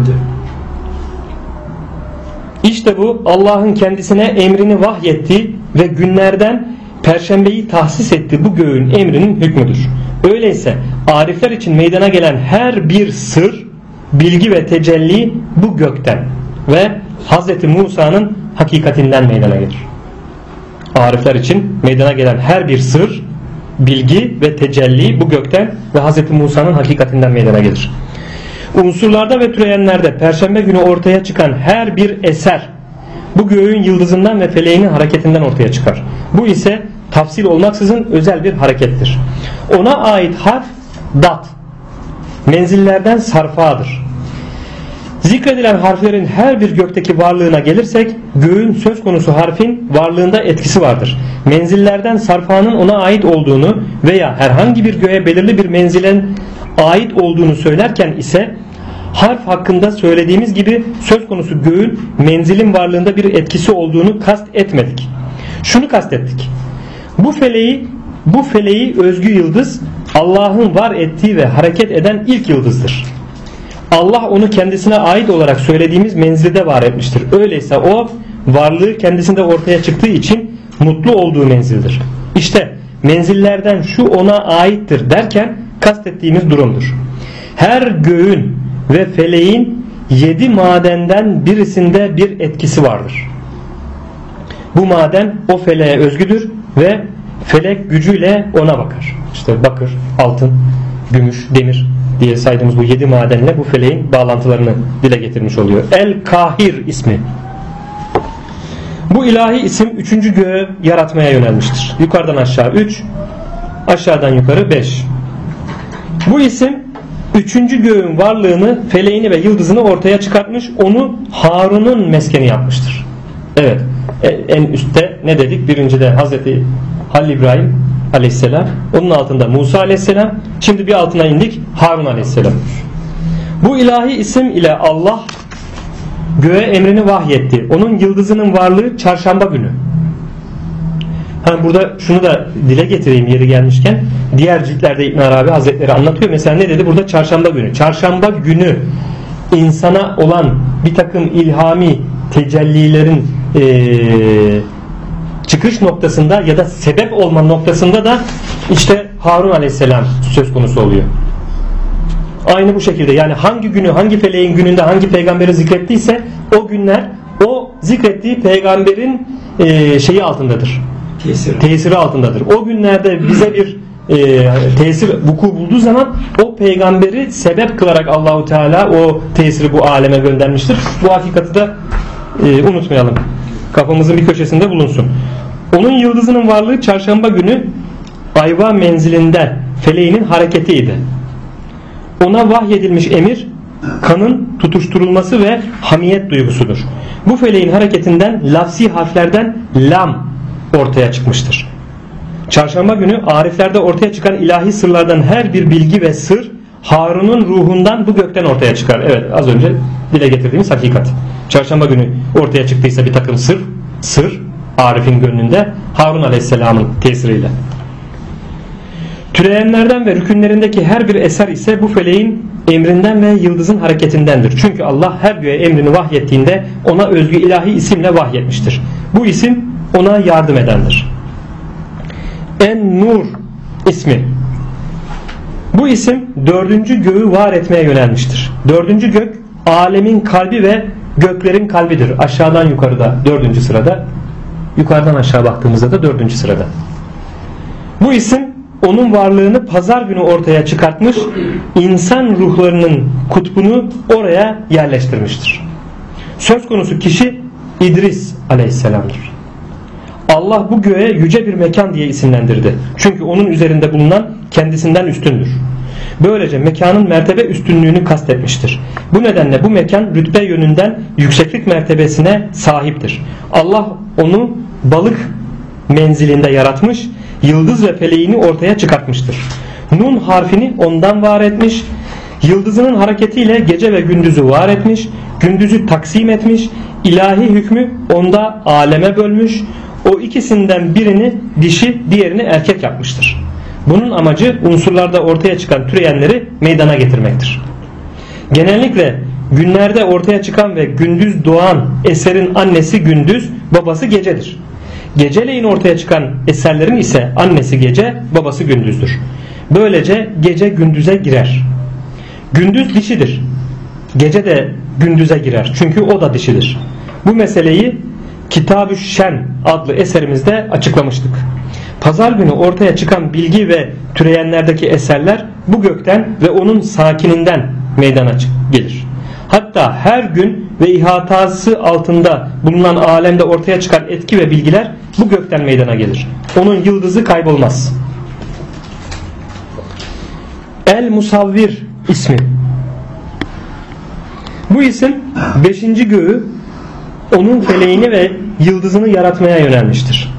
İşte bu Allah'ın kendisine emrini vahyettiği ve günlerden Perşembeyi tahsis ettiği bu göğün emrinin hükmüdür. Öyleyse arifler için meydana gelen her bir sır, bilgi ve tecelli bu gökten ve Hazreti Musa'nın hakikatinden meydana gelir. Arifler için meydana gelen her bir sır, bilgi ve tecelli bu gökten ve Hazreti Musa'nın hakikatinden meydana gelir. Unsurlarda ve türeyenlerde Perşembe günü ortaya çıkan her bir eser bu göğün yıldızından ve feleğinin hareketinden ortaya çıkar. Bu ise tafsil olmaksızın özel bir harekettir. Ona ait harf dat, menzillerden sarfadır. Zikredilen harflerin her bir gökteki varlığına gelirsek göğün söz konusu harfin varlığında etkisi vardır. Menzillerden sarfanın ona ait olduğunu veya herhangi bir göğe belirli bir menzilen ait olduğunu söylerken ise harf hakkında söylediğimiz gibi söz konusu göğün menzilin varlığında bir etkisi olduğunu kast etmedik. Şunu kastettik. Bu feleği özgü yıldız Allah'ın var ettiği ve hareket eden ilk yıldızdır. Allah onu kendisine ait olarak söylediğimiz menzilde var etmiştir. Öyleyse o varlığı kendisinde ortaya çıktığı için mutlu olduğu menzildir. İşte menzillerden şu ona aittir derken kastettiğimiz durumdur. Her göğün ve feleğin 7 madenden birisinde bir etkisi vardır. Bu maden o feleğe özgüdür ve felek gücüyle ona bakar. İşte bakır, altın, gümüş, demir diye saydığımız bu 7 madenle bu feleğin bağlantılarını dile getirmiş oluyor. El-Kahir ismi. Bu ilahi isim 3. göğü yaratmaya yönelmiştir. Yukarıdan aşağı 3, aşağıdan yukarı 5. Bu isim 3. göğün varlığını, feleğini ve yıldızını ortaya çıkartmış, onu Harun'un meskeni yapmıştır. Evet, en üstte ne dedik? Birincide Hazreti Halil İbrahim Aleyhisselam, onun altında Musa Aleyhisselam, şimdi bir altına indik Harun Aleyhisselam. Bu ilahi isim ile Allah göğe emrini vahyetti. Onun yıldızının varlığı çarşamba günü. Burada şunu da dile getireyim yeri gelmişken, diğer ciltlerde İbn Arabi Hazretleri anlatıyor. Mesela ne dedi? Burada çarşamba günü. Çarşamba günü insana olan bir takım ilhami tecellilerin çıkış noktasında ya da sebep olma noktasında da işte Harun Aleyhisselam söz konusu oluyor. Aynı bu şekilde, yani hangi günü, hangi feleğin gününde hangi peygamberi zikrettiyse o günler o zikrettiği peygamberin şeyi altındadır. Tesiri altındadır. O günlerde bize bir tesir vuku bulduğu zaman o peygamberi sebep kılarak Allahu Teala o tesiri bu aleme göndermiştir. Bu hakikati de unutmayalım. Kafamızın bir köşesinde bulunsun. Onun yıldızının varlığı çarşamba günü ayva menzilinde feleğinin hareketiydi. Ona vahyedilmiş emir kanın tutuşturulması ve hamiyet duygusudur. Bu feleğin hareketinden lafzi harflerden lam ortaya çıkmıştır. Çarşamba günü ariflerde ortaya çıkan ilahi sırlardan her bir bilgi ve sır Harun'un ruhundan bu gökten ortaya çıkar. Evet, az önce dile getirdiğimiz hakikat. Çarşamba günü ortaya çıktıysa bir takım sır Arif'in gönlünde Harun Aleyhisselam'ın tesiriyle. Türeyenlerden ve rükünlerindeki her bir eser ise bu feleğin emrinden ve yıldızın hareketindendir. Çünkü Allah her göğe emrini vahyettiğinde ona özgü ilahi isimle vahyetmiştir. Bu isim ona yardım edendir. En-Nur ismi. Bu isim 4. göğü var etmeye yönelmiştir. 4. gök alemin kalbi ve göklerin kalbidir. Aşağıdan yukarıda 4. sırada, yukarıdan aşağı baktığımızda da 4. sırada. Bu isim onun varlığını pazar günü ortaya çıkartmış, insan ruhlarının kutbunu oraya yerleştirmiştir. Söz konusu kişi İdris Aleyhisselam'dır. Allah bu göğe yüce bir mekan diye isimlendirdi. Çünkü onun üzerinde bulunan kendisinden üstündür. Böylece mekanın mertebe üstünlüğünü kastetmiştir. Bu nedenle bu mekan rütbe yönünden yükseklik mertebesine sahiptir. Allah onu balık menzilinde yaratmış, yıldız ve feleğini ortaya çıkartmıştır. Nun harfini ondan var etmiş, yıldızının hareketiyle gece ve gündüzü var etmiş, gündüzü taksim etmiş, ilahi hükmü onda aleme bölmüş, o ikisinden birini dişi, diğerini erkek yapmıştır. Bunun amacı unsurlarda ortaya çıkan türeyenleri meydana getirmektir. Genellikle günlerde ortaya çıkan ve gündüz doğan eserin annesi gündüz, babası gecedir. Geceleyin ortaya çıkan eserlerin ise annesi gece, babası gündüzdür. Böylece gece gündüze girer. Gündüz dişidir. Gece de gündüze girer. Çünkü o da dişidir. Bu meseleyi Kitab-ı Şen adlı eserimizde açıklamıştık. Pazar günü ortaya çıkan bilgi ve türeyenlerdeki eserler bu gökten ve onun sakininden meydana gelir. Hatta her gün ve ihatası altında bulunan alemde ortaya çıkan etki ve bilgiler bu gökten meydana gelir. Onun yıldızı kaybolmaz. El Musavvir ismi. Bu isim 5. göğü, onun feleğini ve yıldızını yaratmaya yönelmiştir.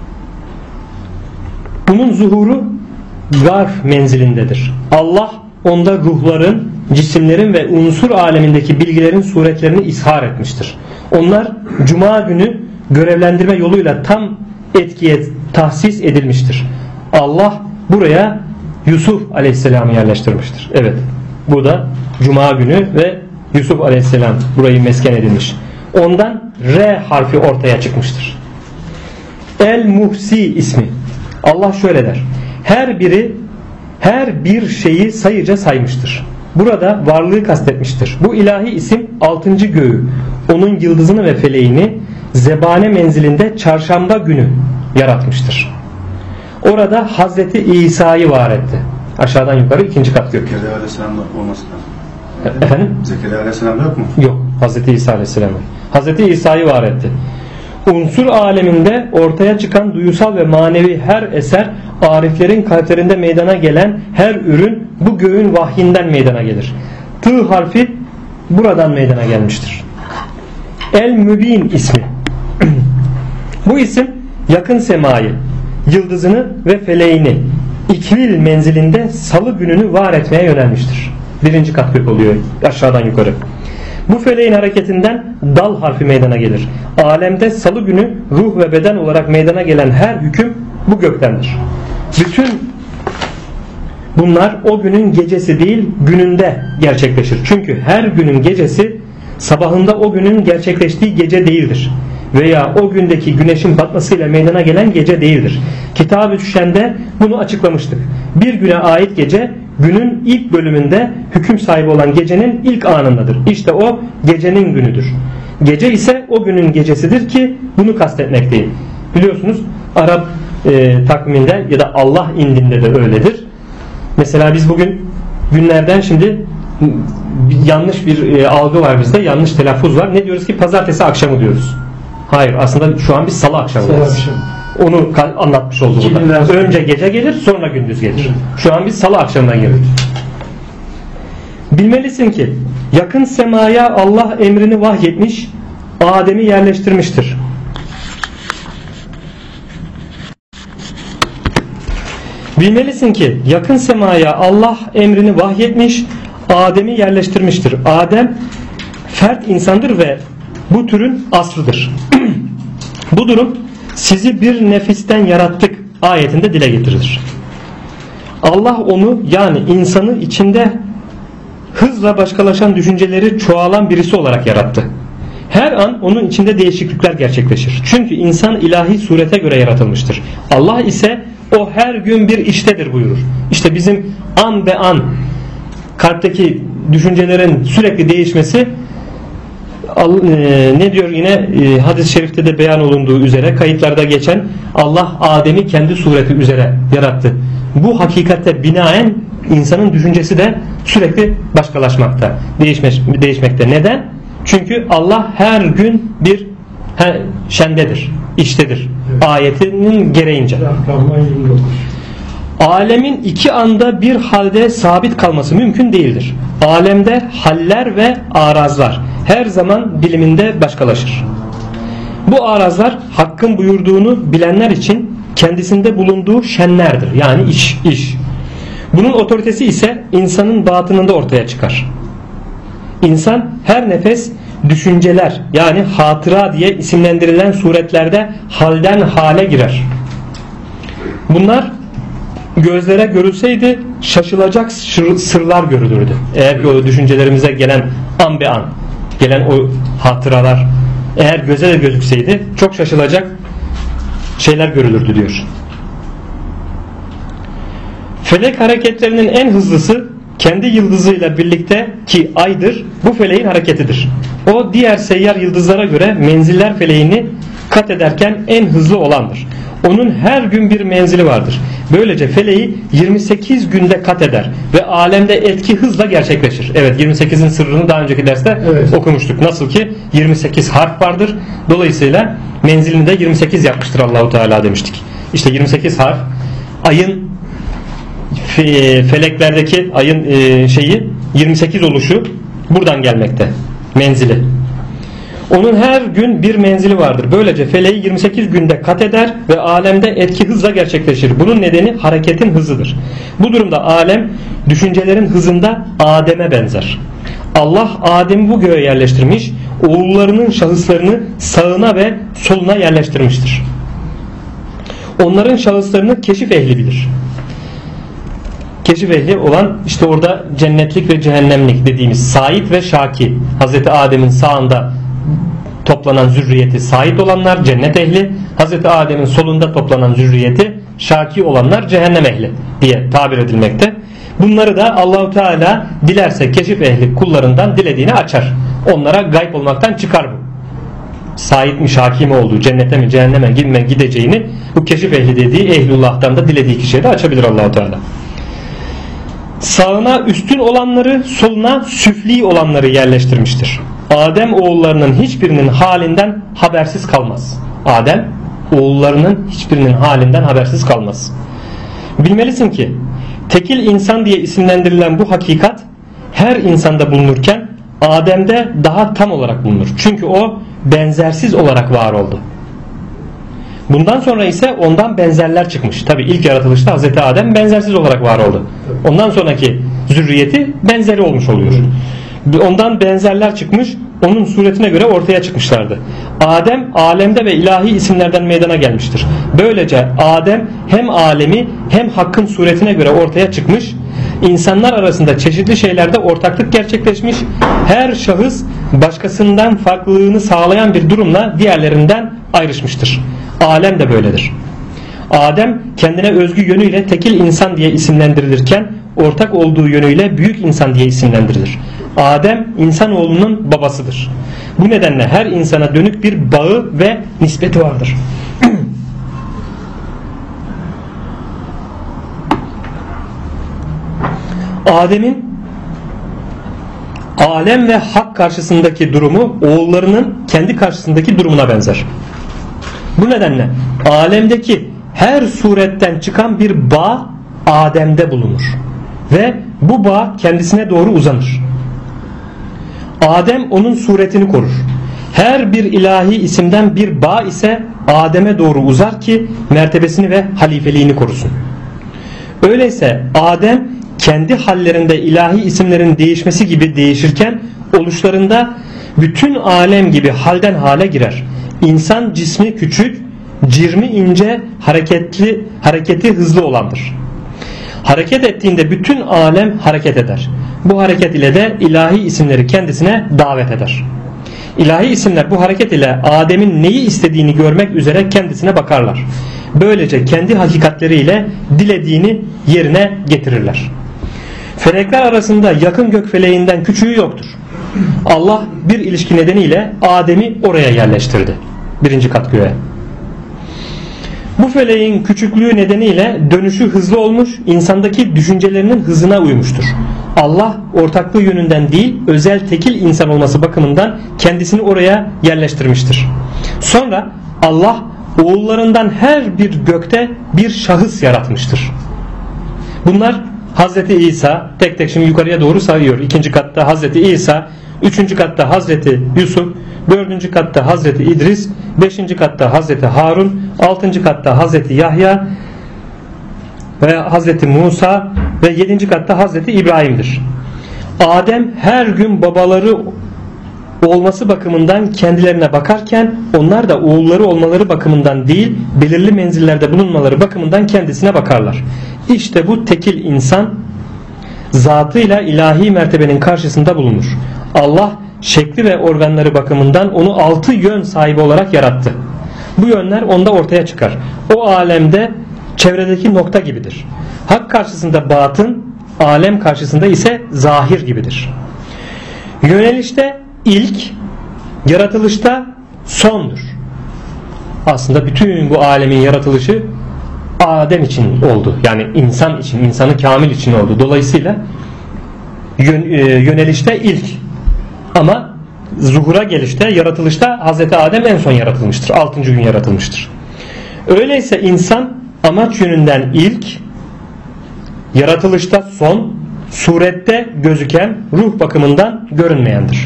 Bunun zuhuru garf menzilindedir. Allah onda ruhların, cisimlerin ve unsur alemindeki bilgilerin suretlerini ishar etmiştir. Onlar cuma günü görevlendirme yoluyla tam etkiye tahsis edilmiştir. Allah buraya Yusuf Aleyhisselam'ı yerleştirmiştir. Evet, bu da cuma günü ve Yusuf Aleyhisselam burayı mesken edilmiş. Ondan R harfi ortaya çıkmıştır. El Muhsi ismi. Allah şöyle der: her bir şeyi sayıca saymıştır. Burada varlığı kastetmiştir. Bu ilahi isim 6. göğü, onun yıldızını ve feleğini zebane menzilinde çarşamba günü yaratmıştır. Orada Hazreti İsa'yı var etti. Aşağıdan yukarı 2. kat gök. Zekeriya Aleyhisselam'da olması lazım. Efendim? Zekeriya Aleyhisselam'da yok mu? Yok. Hazreti İsa Aleyhisselam. Hazreti İsa'yı var etti. Unsur aleminde ortaya çıkan duyusal ve manevi her eser, ariflerin kalplerinde meydana gelen her ürün bu göğün vahyinden meydana gelir. Tı harfi buradan meydana gelmiştir. El Mübin ismi. Bu isim yakın semayı, yıldızını ve feleğini ikvil menzilinde salı gününü var etmeye yönelmiştir. 1. kat gök oluyor aşağıdan yukarı. Bu feleğin hareketinden dal harfi meydana gelir. Alemde salı günü ruh ve beden olarak meydana gelen her hüküm bu göktendir. Bütün bunlar o günün gecesi değil, gününde gerçekleşir. Çünkü her günün gecesi sabahında o günün gerçekleştiği gece değildir. Veya o gündeki güneşin batmasıyla meydana gelen gece değildir. Kitab-ı Şen'de bunu açıklamıştık. Bir güne ait gece günün ilk bölümünde hüküm sahibi olan gecenin ilk anındadır. İşte o gecenin günüdür. Gece ise o günün gecesidir ki bunu kastetmekteyim. Biliyorsunuz Arap takviminde ya da Allah indinde de öyledir. Mesela biz bugün günlerden şimdi yanlış bir algı var bizde, yanlış telaffuz var. Ne diyoruz ki? Pazartesi akşamı diyoruz. Hayır, aslında şu an biz salı akşamındayız. Onu anlatmış oldu burada. Önce gece gelir, sonra gündüz gelir. Şu an biz salı akşamına giriyoruz. Bilmelisin ki yakın semaya Allah emrini vahyetmiş, Adem'i yerleştirmiştir. Bilmelisin ki yakın semaya Allah emrini vahyetmiş, Adem'i yerleştirmiştir. Adem fert insandır ve bu türün asrıdır. Bu durum sizi bir nefisten yarattık ayetinde dile getirilir. Allah onu, yani insanı içinde hızla başkalaşan düşünceleri çoğalan birisi olarak yarattı. Her an onun içinde değişiklikler gerçekleşir. Çünkü insan ilahi surete göre yaratılmıştır. Allah ise o her gün bir iştedir buyurur. İşte bizim an be an kalpteki düşüncelerin sürekli değişmesi, ne diyor yine hadis-i şerifte de beyan olunduğu üzere, kayıtlarda geçen, Allah Adem'i kendi sureti üzere yarattı. Bu hakikate binaen insanın düşüncesi de sürekli başkalaşmakta, değişmekte. Neden? Çünkü Allah her gün bir şendedir, iştedir. Evet. Ayetinin gereğince. Alemin iki anda bir halde sabit kalması mümkün değildir. Alemde haller ve arazlar her zaman biliminde başkalaşır. Bu arazlar Hakk'ın buyurduğunu bilenler için kendisinde bulunduğu şenlerdir. Yani iş. Bunun otoritesi ise insanın batınında ortaya çıkar. İnsan her nefes düşünceler yani hatıra diye isimlendirilen suretlerde halden hale girer. Bunlar gözlere görülseydi şaşılacak sırlar görülürdü. Eğer o düşüncelerimize gelen an be an gelen o hatıralar eğer göze de gözükseydi çok şaşılacak şeyler görülürdü diyor. Felek hareketlerinin en hızlısı kendi yıldızıyla birlikte ki aydır, bu feleğin hareketidir. O diğer seyyar yıldızlara göre menziller feleğini kat ederken en hızlı olandır. Onun her gün bir menzili vardır. Böylece feleği 28 günde kat eder ve alemde etki hızla gerçekleşir. Evet, 28'in sırrını daha önceki derste okumuştuk. Nasıl ki 28 harf vardır. Dolayısıyla menzilini de 28 yapmıştır Allahu Teala demiştik. İşte 28 harf ayın feleklerdeki ayın 28 oluşu buradan gelmekte. Menzili. Onun her gün bir menzili vardır. Böylece feleği 28 günde kat eder ve alemde etki hızla gerçekleşir. Bunun nedeni hareketin hızıdır. Bu durumda alem düşüncelerin hızında Adem'e benzer. Allah Adem'i bu göğe yerleştirmiş, oğullarının şahıslarını sağına ve soluna yerleştirmiştir. Onların şahıslarını keşif ehli bilir. Keşif ehli olan işte orada cennetlik ve cehennemlik dediğimiz Said ve Şaki. Hazreti Adem'in sağında toplanan zürriyeti Said olanlar cennet ehli, Hazreti Adem'in solunda toplanan zürriyeti Şaki olanlar cehennem ehli diye tabir edilmekte. Bunları da Allahu Teala dilerse keşif ehli kullarından dilediğini açar. Onlara gayb olmaktan çıkar bu. Said mi Şaki mi olduğu, cennete mi cehenneme gideceğini bu keşif ehli dediği ehlullah'tan da dilediği kişiye de açabilir Allahu Teala. Sağına üstün olanları, soluna süfli olanları yerleştirmiştir. Adem oğullarının hiçbirinin halinden habersiz kalmaz. Adem oğullarının hiçbirinin halinden habersiz kalmaz. Bilmelisin ki tekil insan diye isimlendirilen bu hakikat her insanda bulunurken Adem'de daha tam olarak bulunur. Çünkü o benzersiz olarak var oldu. Bundan sonra ise ondan benzerler çıkmış. Tabi ilk yaratılışta Hazreti Adem benzersiz olarak var oldu. Ondan sonraki zürriyeti benzeri olmuş oluyor. Ondan benzerler çıkmış, onun suretine göre ortaya çıkmışlardı. Adem alemde ve ilahi isimlerden meydana gelmiştir. Böylece Adem hem alemi hem Hakk'ın suretine göre ortaya çıkmış. İnsanlar arasında çeşitli şeylerde ortaklık gerçekleşmiş. Her şahıs başkasından farklılığını sağlayan bir durumla diğerlerinden ayrışmıştır. Alem de böyledir. Adem kendine özgü yönüyle tekil insan diye isimlendirilirken ortak olduğu yönüyle büyük insan diye isimlendirilir. Adem insanoğlunun babasıdır. Bu nedenle her insana dönük bir bağı ve nispeti vardır. Adem'in alem ve hak karşısındaki durumu oğullarının kendi karşısındaki durumuna benzer. Bu nedenle alemdeki her suretten çıkan bir bağ Adem'de bulunur ve bu bağ kendisine doğru uzanır. Adem onun suretini korur. Her bir ilahi isimden bir bağ ise Adem'e doğru uzar ki mertebesini ve halifeliğini korusun. Öyleyse Adem kendi hallerinde ilahi isimlerin değişmesi gibi değişirken oluşlarında bütün alem gibi halden hale girer. İnsan cismi küçük, cirmi ince, hareketi hızlı olandır. Hareket ettiğinde bütün alem hareket eder. Bu hareket ile de ilahi isimleri kendisine davet eder. İlahi isimler bu hareket ile Adem'in neyi istediğini görmek üzere kendisine bakarlar. Böylece kendi hakikatleriyle dilediğini yerine getirirler. Felekler arasında yakın gök feleğinden küçüğü yoktur. Allah bir ilişki nedeniyle Adem'i oraya yerleştirdi. 1. kat göğe. Bu feleğin küçüklüğü nedeniyle dönüşü hızlı olmuş, insandaki düşüncelerinin hızına uymuştur. Allah ortaklığı yönünden değil, özel tekil insan olması bakımından kendisini oraya yerleştirmiştir. Sonra Allah oğullarından her bir gökte bir şahıs yaratmıştır. Bunlar Hazreti İsa, tek tek şimdi yukarıya doğru sayıyor. 2. katta Hazreti İsa 3. katta Hazreti Yusuf, 4. katta Hazreti İdris, 5. katta Hazreti Harun, 6. katta Hazreti Yahya ve Hazreti Musa ve 7. katta Hazreti İbrahim'dir. Adem her gün babaları olması bakımından kendilerine bakarken onlar da oğulları olmaları bakımından değil, belirli menzillerde bulunmaları bakımından kendisine bakarlar. İşte bu tekil insan zatıyla ilahi mertebenin karşısında bulunur. Allah şekli ve organları bakımından onu 6 yön sahibi olarak yarattı. Bu yönler onda ortaya çıkar. O alemde çevredeki nokta gibidir. Hak karşısında batın, alem karşısında ise zahir gibidir. Yönelişte ilk, yaratılışta sondur. Aslında bütün bu alemin yaratılışı Adem için oldu. Yani insan için, insanı kamil için oldu. Dolayısıyla yönelişte ilk, ama zuhura gelişte, yaratılışta Hazreti Adem en son yaratılmıştır. 6. gün yaratılmıştır. Öyleyse insan amaç yönünden ilk, yaratılışta son, surette gözüken, ruh bakımından görünmeyendir.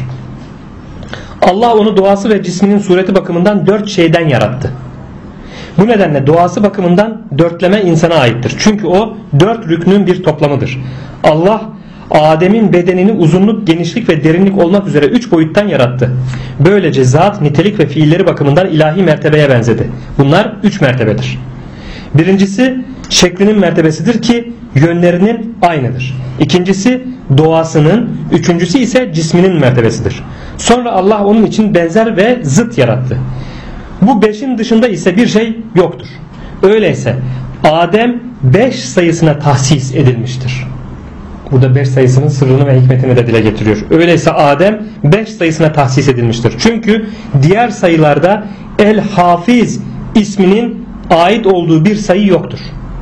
Allah onu doğası ve cisminin sureti bakımından 4 şeyden yarattı. Bu nedenle doğası bakımından dörtleme insana aittir. Çünkü o 4 rüknün bir toplamıdır. Allah Adem'in bedenini uzunluk, genişlik ve derinlik olmak üzere 3 boyuttan yarattı. Böylece zat, nitelik ve fiilleri bakımından ilahi mertebeye benzedi. Bunlar 3 mertebedir. Birincisi şeklinin mertebesidir ki yönlerinin aynıdır. İkincisi doğasının, üçüncüsü ise cisminin mertebesidir. Sonra Allah onun için benzer ve zıt yarattı. Bu 5'in dışında ise bir şey yoktur. Öyleyse Adem 5 sayısına tahsis edilmiştir. Burada 5 sayısının sırrını ve hikmetini de dile getiriyor. Öyleyse Adem 5 sayısına tahsis edilmiştir. Çünkü diğer sayılarda El-Hafiz isminin ait olduğu bir sayı yoktur.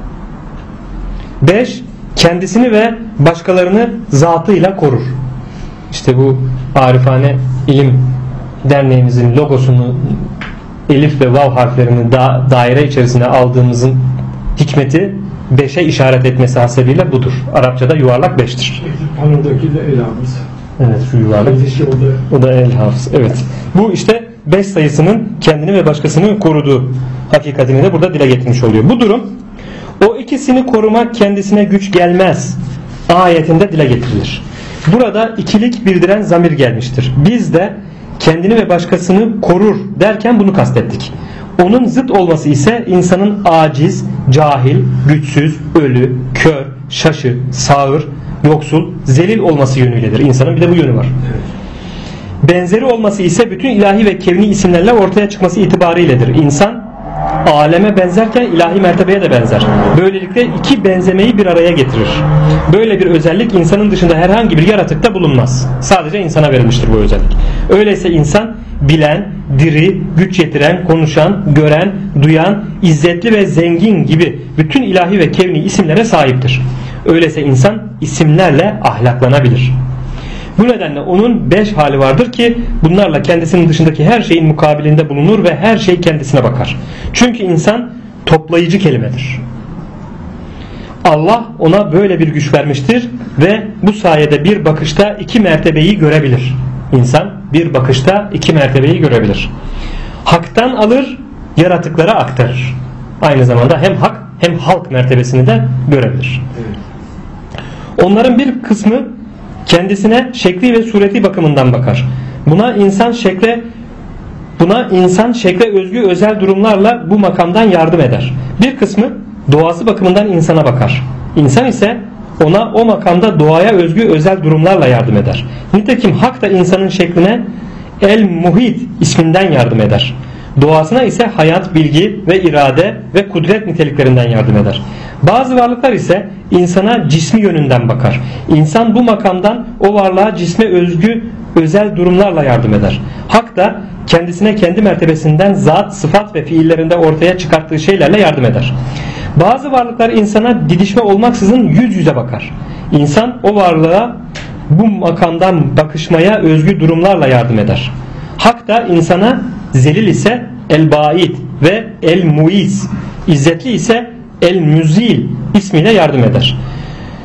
5 kendisini ve başkalarını zatıyla korur. İşte bu Arifane İlim Derneğimizin logosunu, elif ve vav harflerini daire içerisine aldığımızın hikmeti 5'e işaret etmesi hasebiyle budur. Arapçada yuvarlak 5'tir. Panodaki de el hafız. Evet, şu yuvarlak. O da el hafız. Evet. Bu işte 5 sayısının kendini ve başkasını koruduğu hakikatini de burada dile getirmiş oluyor. Bu durum o ikisini korumak kendisine güç gelmez ayetinde dile getirilir. Burada ikilik bildiren zamir gelmiştir. Biz de kendini ve başkasını korur derken bunu kastettik. Onun zıt olması ise insanın aciz, cahil, güçsüz, ölü, kör, şaşı, sağır, yoksul, zelil olması yönüyledir. İnsanın bir de bu yönü var. Benzeri olması ise bütün ilahi ve kevni isimlerle ortaya çıkması itibarıyledir. İnsan aleme benzerken ilahi mertebeye de benzer. Böylelikle iki benzemeyi bir araya getirir. Böyle bir özellik insanın dışında herhangi bir yaratıkta bulunmaz. Sadece insana verilmiştir bu özellik. Öyleyse insan bilen, diri, güç yetiren, konuşan, gören, duyan, izzetli ve zengin gibi bütün ilahi ve kevni isimlere sahiptir. Öyleyse insan isimlerle ahlaklanabilir. Bu nedenle onun 5 hali vardır ki bunlarla kendisinin dışındaki her şeyin mukabilinde bulunur ve her şey kendisine bakar. Çünkü insan toplayıcı kelimedir. Allah ona böyle bir güç vermiştir ve bu sayede bir bakışta 2 mertebeyi görebilir. İnsan bir bakışta 2 mertebeyi görebilir. Hak'tan alır, yaratıklara aktarır. Aynı zamanda hem hak hem halk mertebesini de görebilir. Onların bir kısmı kendisine şekli ve sureti bakımından bakar. Buna insan şekle özgü özel durumlarla bu makamdan yardım eder. Bir kısmı doğası bakımından insana bakar. İnsan ise ona o makamda doğaya özgü özel durumlarla yardım eder. Nitekim hak da insanın şekline El-Muhit isminden yardım eder. Doğasına ise hayat, bilgi ve irade ve kudret niteliklerinden yardım eder. Bazı varlıklar ise insana cismi yönünden bakar. İnsan bu makamdan o varlığa cisme özgü özel durumlarla yardım eder. Hak da kendisine kendi mertebesinden zat, sıfat ve fiillerinde ortaya çıkarttığı şeylerle yardım eder. Bazı varlıklar insana didişme olmaksızın yüz yüze bakar. İnsan o varlığa bu makamdan bakışmaya özgü durumlarla yardım eder. Hak da insana zelil ise el-ba'id ve el-muiz, izzetli ise el-müzil ismiyle yardım eder.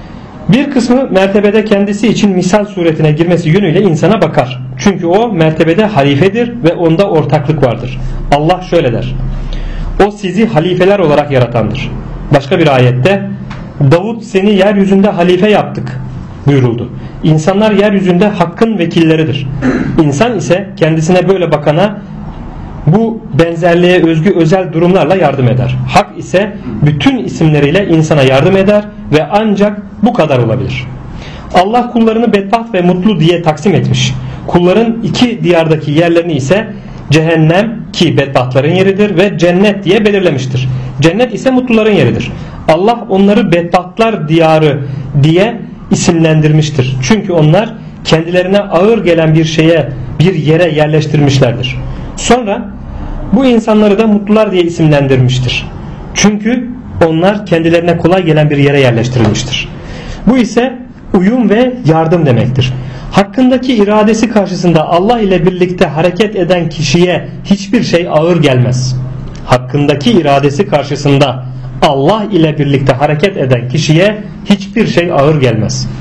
Bir kısmı mertebede kendisi için misal suretine girmesi yönüyle insana bakar. Çünkü o mertebede halifedir ve onda ortaklık vardır. Allah şöyle der: o sizi halifeler olarak yaratandır. Başka bir ayette Davut seni yeryüzünde halife yaptık buyuruldu. İnsanlar yeryüzünde hakkın vekilleridir. İnsan ise kendisine böyle bakana bu benzerliğe özgü özel durumlarla yardım eder. Hak ise bütün isimleriyle insana yardım eder ve ancak bu kadar olabilir. Allah kullarını bedbaht ve mutlu diye taksim etmiş. Kulların iki diyardaki yerlerini ise cehennem ki bedbahtların yeridir ve cennet diye belirlemiştir. Cennet ise mutluların yeridir. Allah onları bedbahtlar diyarı diye isimlendirmiştir. Çünkü onlar kendilerine ağır gelen bir yere yerleştirmişlerdir. Sonra bu insanları da mutlular diye isimlendirmiştir. Çünkü onlar kendilerine kolay gelen bir yere yerleştirilmiştir. Bu ise uyum ve yardım demektir. Hakkındaki iradesi karşısında Allah ile birlikte hareket eden kişiye hiçbir şey ağır gelmez. Hakkındaki iradesi karşısında Allah ile birlikte hareket eden kişiye hiçbir şey ağır gelmez.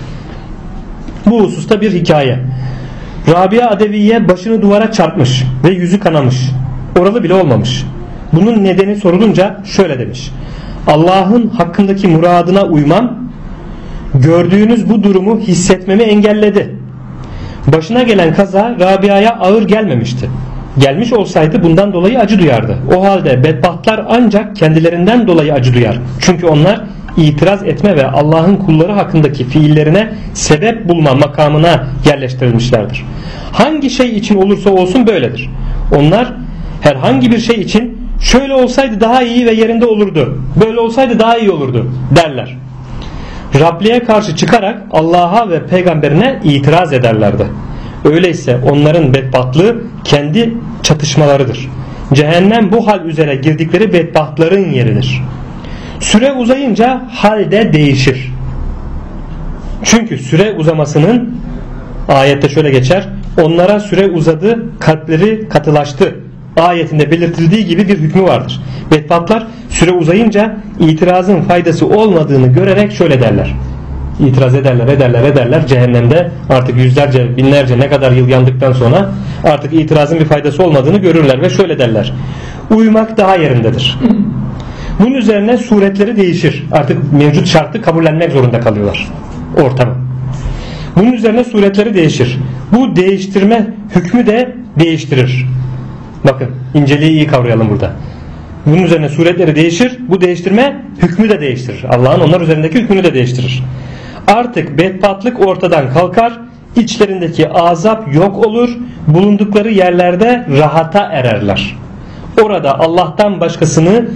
Bu hususta bir hikaye. Rabia Adeviye başını duvara çarpmış ve yüzü kanamış. Oralı bile olmamış. Bunun nedeni sorulunca şöyle demiş: Allah'ın hakkındaki muradına uymam, gördüğünüz bu durumu hissetmemi engelledi. Başına gelen kaza Rabia'ya ağır gelmemişti. Gelmiş olsaydı bundan dolayı acı duyardı. O halde bedbahtlar ancak kendilerinden dolayı acı duyar. Çünkü onlar itiraz etme ve Allah'ın kulları hakkındaki fiillerine sebep bulma makamına yerleştirilmişlerdir. Hangi şey için olursa olsun böyledir. Onlar herhangi bir şey için şöyle olsaydı daha iyi ve yerinde olurdu, böyle olsaydı daha iyi olurdu derler. Rabliğe karşı çıkarak Allah'a ve peygamberine itiraz ederlerdi. Öyleyse onların bedbahtlığı kendi çatışmalarıdır. Cehennem bu hal üzere girdikleri bedbahtların yeridir. Süre uzayınca hal de değişir. Çünkü süre uzamasının, ayette şöyle geçer: onlara süre uzadı, kalpleri katılaştı ayetinde belirtildiği gibi bir hükmü vardır. Bedbahtlar süre uzayınca itirazın faydası olmadığını görerek şöyle derler. İtiraz ederler cehennemde artık yüzlerce binlerce ne kadar yıl yandıktan sonra artık itirazın bir faydası olmadığını görürler ve şöyle derler: uyumak daha yerindedir. Bunun üzerine suretleri değişir. Artık mevcut şartı kabullenmek zorunda kalıyorlar ortamı. Bunun üzerine suretleri değişir. Bu değiştirme hükmü de değiştirir. Bakın, inceliği iyi kavrayalım burada. Bunun üzerine suretleri değişir. Bu değiştirme hükmü de değiştirir. Allah'ın onlar üzerindeki hükmünü de değiştirir. Artık bedbahtlık ortadan kalkar. İçlerindeki azap yok olur. Bulundukları yerlerde rahata ererler. Orada Allah'tan başkasının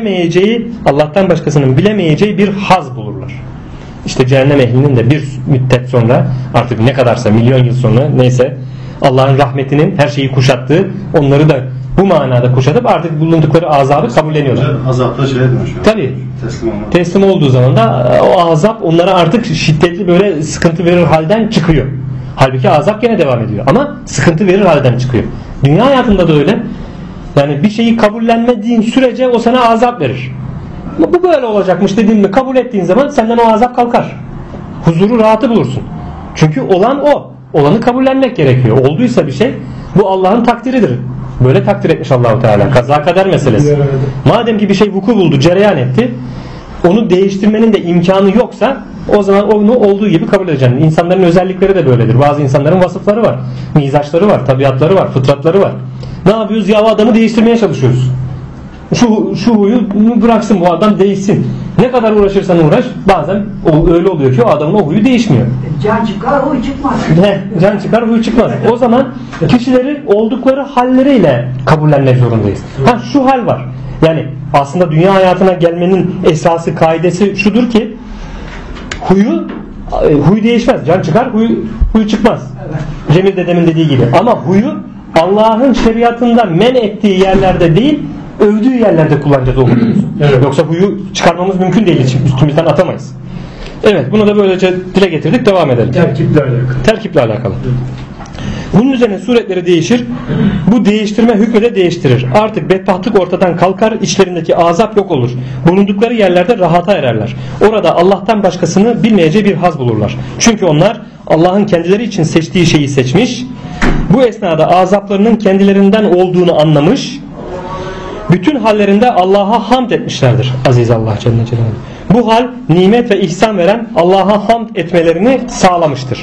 bilemeyeceği bir haz bulurlar. İşte cehennem ehlinin de bir müddet sonra, artık ne kadarsa milyon yıl sonra, neyse, Allah'ın rahmetinin her şeyi kuşattığı, onları da bu manada kuşatıp artık bulundukları azabı kabulleniyorlar. Azapta şeye dönüşüyor. Tabii. Teslim olduğu zaman da o azap onlara artık şiddetli böyle sıkıntı verir halden çıkıyor. Halbuki azap gene devam ediyor ama sıkıntı verir halden çıkıyor. Dünya hayatında da öyle. Yani bir şeyi kabullenmediğin sürece o sana azap verir. Bu böyle olacakmış dediğin mi kabul ettiğin zaman senden o azap kalkar. Huzuru, rahatı bulursun. Çünkü olan o. Olanı kabullenmek gerekiyor. Olduysa bir şey, bu Allah'ın takdiridir. Böyle takdir etmiş Allah-u Teala. Kaza kader meselesi. Madem ki bir şey vuku buldu, cereyan etti, onu değiştirmenin de imkanı yoksa o zaman onu olduğu gibi kabul edeceksin. İnsanların özellikleri de böyledir. Bazı insanların vasıfları var. Mizaçları var, tabiatları var, fıtratları var. Ne yapıyoruz? Ya adamı değiştirmeye çalışıyoruz. Şu huyu bıraksın, bu adam değişsin. Ne kadar uğraşırsan uğraş, bazen öyle oluyor ki o adamın o huyu değişmiyor. Can çıkar, huy çıkmaz. Can çıkar, huy çıkmaz. O zaman kişileri oldukları halleriyle kabullenmek zorundayız. Şu hal var. Yani aslında dünya hayatına gelmenin esası, kaidesi şudur ki huy değişmez. Can çıkar, huy çıkmaz. Cemil dedemin dediği gibi. Ama huyu Allah'ın şeriatında men ettiği yerlerde değil, övdüğü yerlerde kullanacağız o huyu. Evet. Yoksa huyu çıkarmamız mümkün değil. Üstümüzden atamayız. Evet, bunu da böylece dile getirdik. Devam edelim. Terkiple alakalı. Terkiple alakalı. Bunun üzerine suretleri değişir. Bu değiştirme hükmü de değiştirir. Artık bedbahtlık ortadan kalkar, içlerindeki azap yok olur. Bulundukları yerlerde rahata ererler. Orada Allah'tan başkasını bilmeyeceği bir haz bulurlar. Çünkü onlar Allah'ın kendileri için seçtiği şeyi seçmiş. Bu esnada azaplarının kendilerinden olduğunu anlamış. Bütün hallerinde Allah'a hamd etmişlerdir. Aziz Allah Celle Celaluhu. Bu hal nimet ve ihsan veren Allah'a hamd etmelerini sağlamıştır.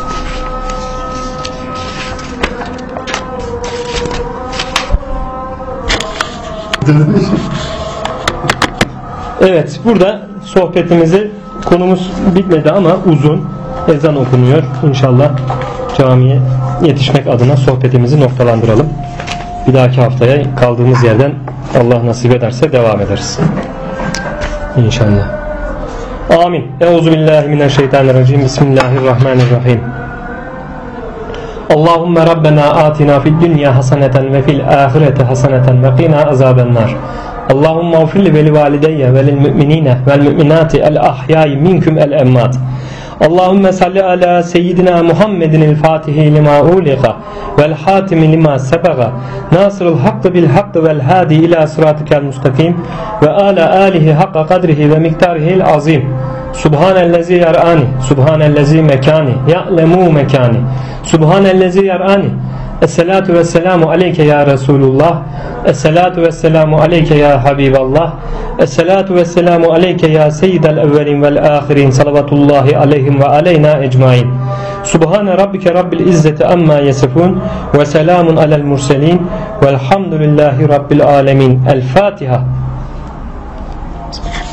Evet, burada sohbetimizi, konumuz bitmedi ama uzun. Ezan okunuyor. İnşallah camiye yetişmek adına sohbetimizi noktalandıralım. Bir dahaki haftaya kaldığımız yerden Allah nasip ederse devam ederiz. İnşallah. Amin. Euzubillahimineşşeytanirracim. Bismillahirrahmanirrahim. Allahümme Rabbena atina fid dünya haseneten ve fil ahireti haseneten ve qina azabennar. Allahümme ufilli ve li valideyye ve lil müminine vel müminati el ahyai minkum el emmat. Allahümme salli ala seyyidina Muhammedin el fatihi lima uliqa vel hatimi lima sebaga nasırıl hakkı bil hakkı vel hadi ila sıratikel mustakim ve ala alihi hakka kadrihi ve miktarihil azim. Subhanellezi yar'ani, subhanellezi mekani, ya'lemu mekani, subhanellezi yar'ani. Esselatu vesselamu aleyke ya Resulullah. Esselatu vesselamu aleyke ya Habiballah. Esselatu vesselamu aleyke ya seyyidel evvelin vel ahirin. Salavatullahi aleyhim ve aleyna ecmain. Subhane rabbike rabbil izzeti amma yasifun ve selamun alel murselin velhamdülillahi rabbil alemin. El Fatiha.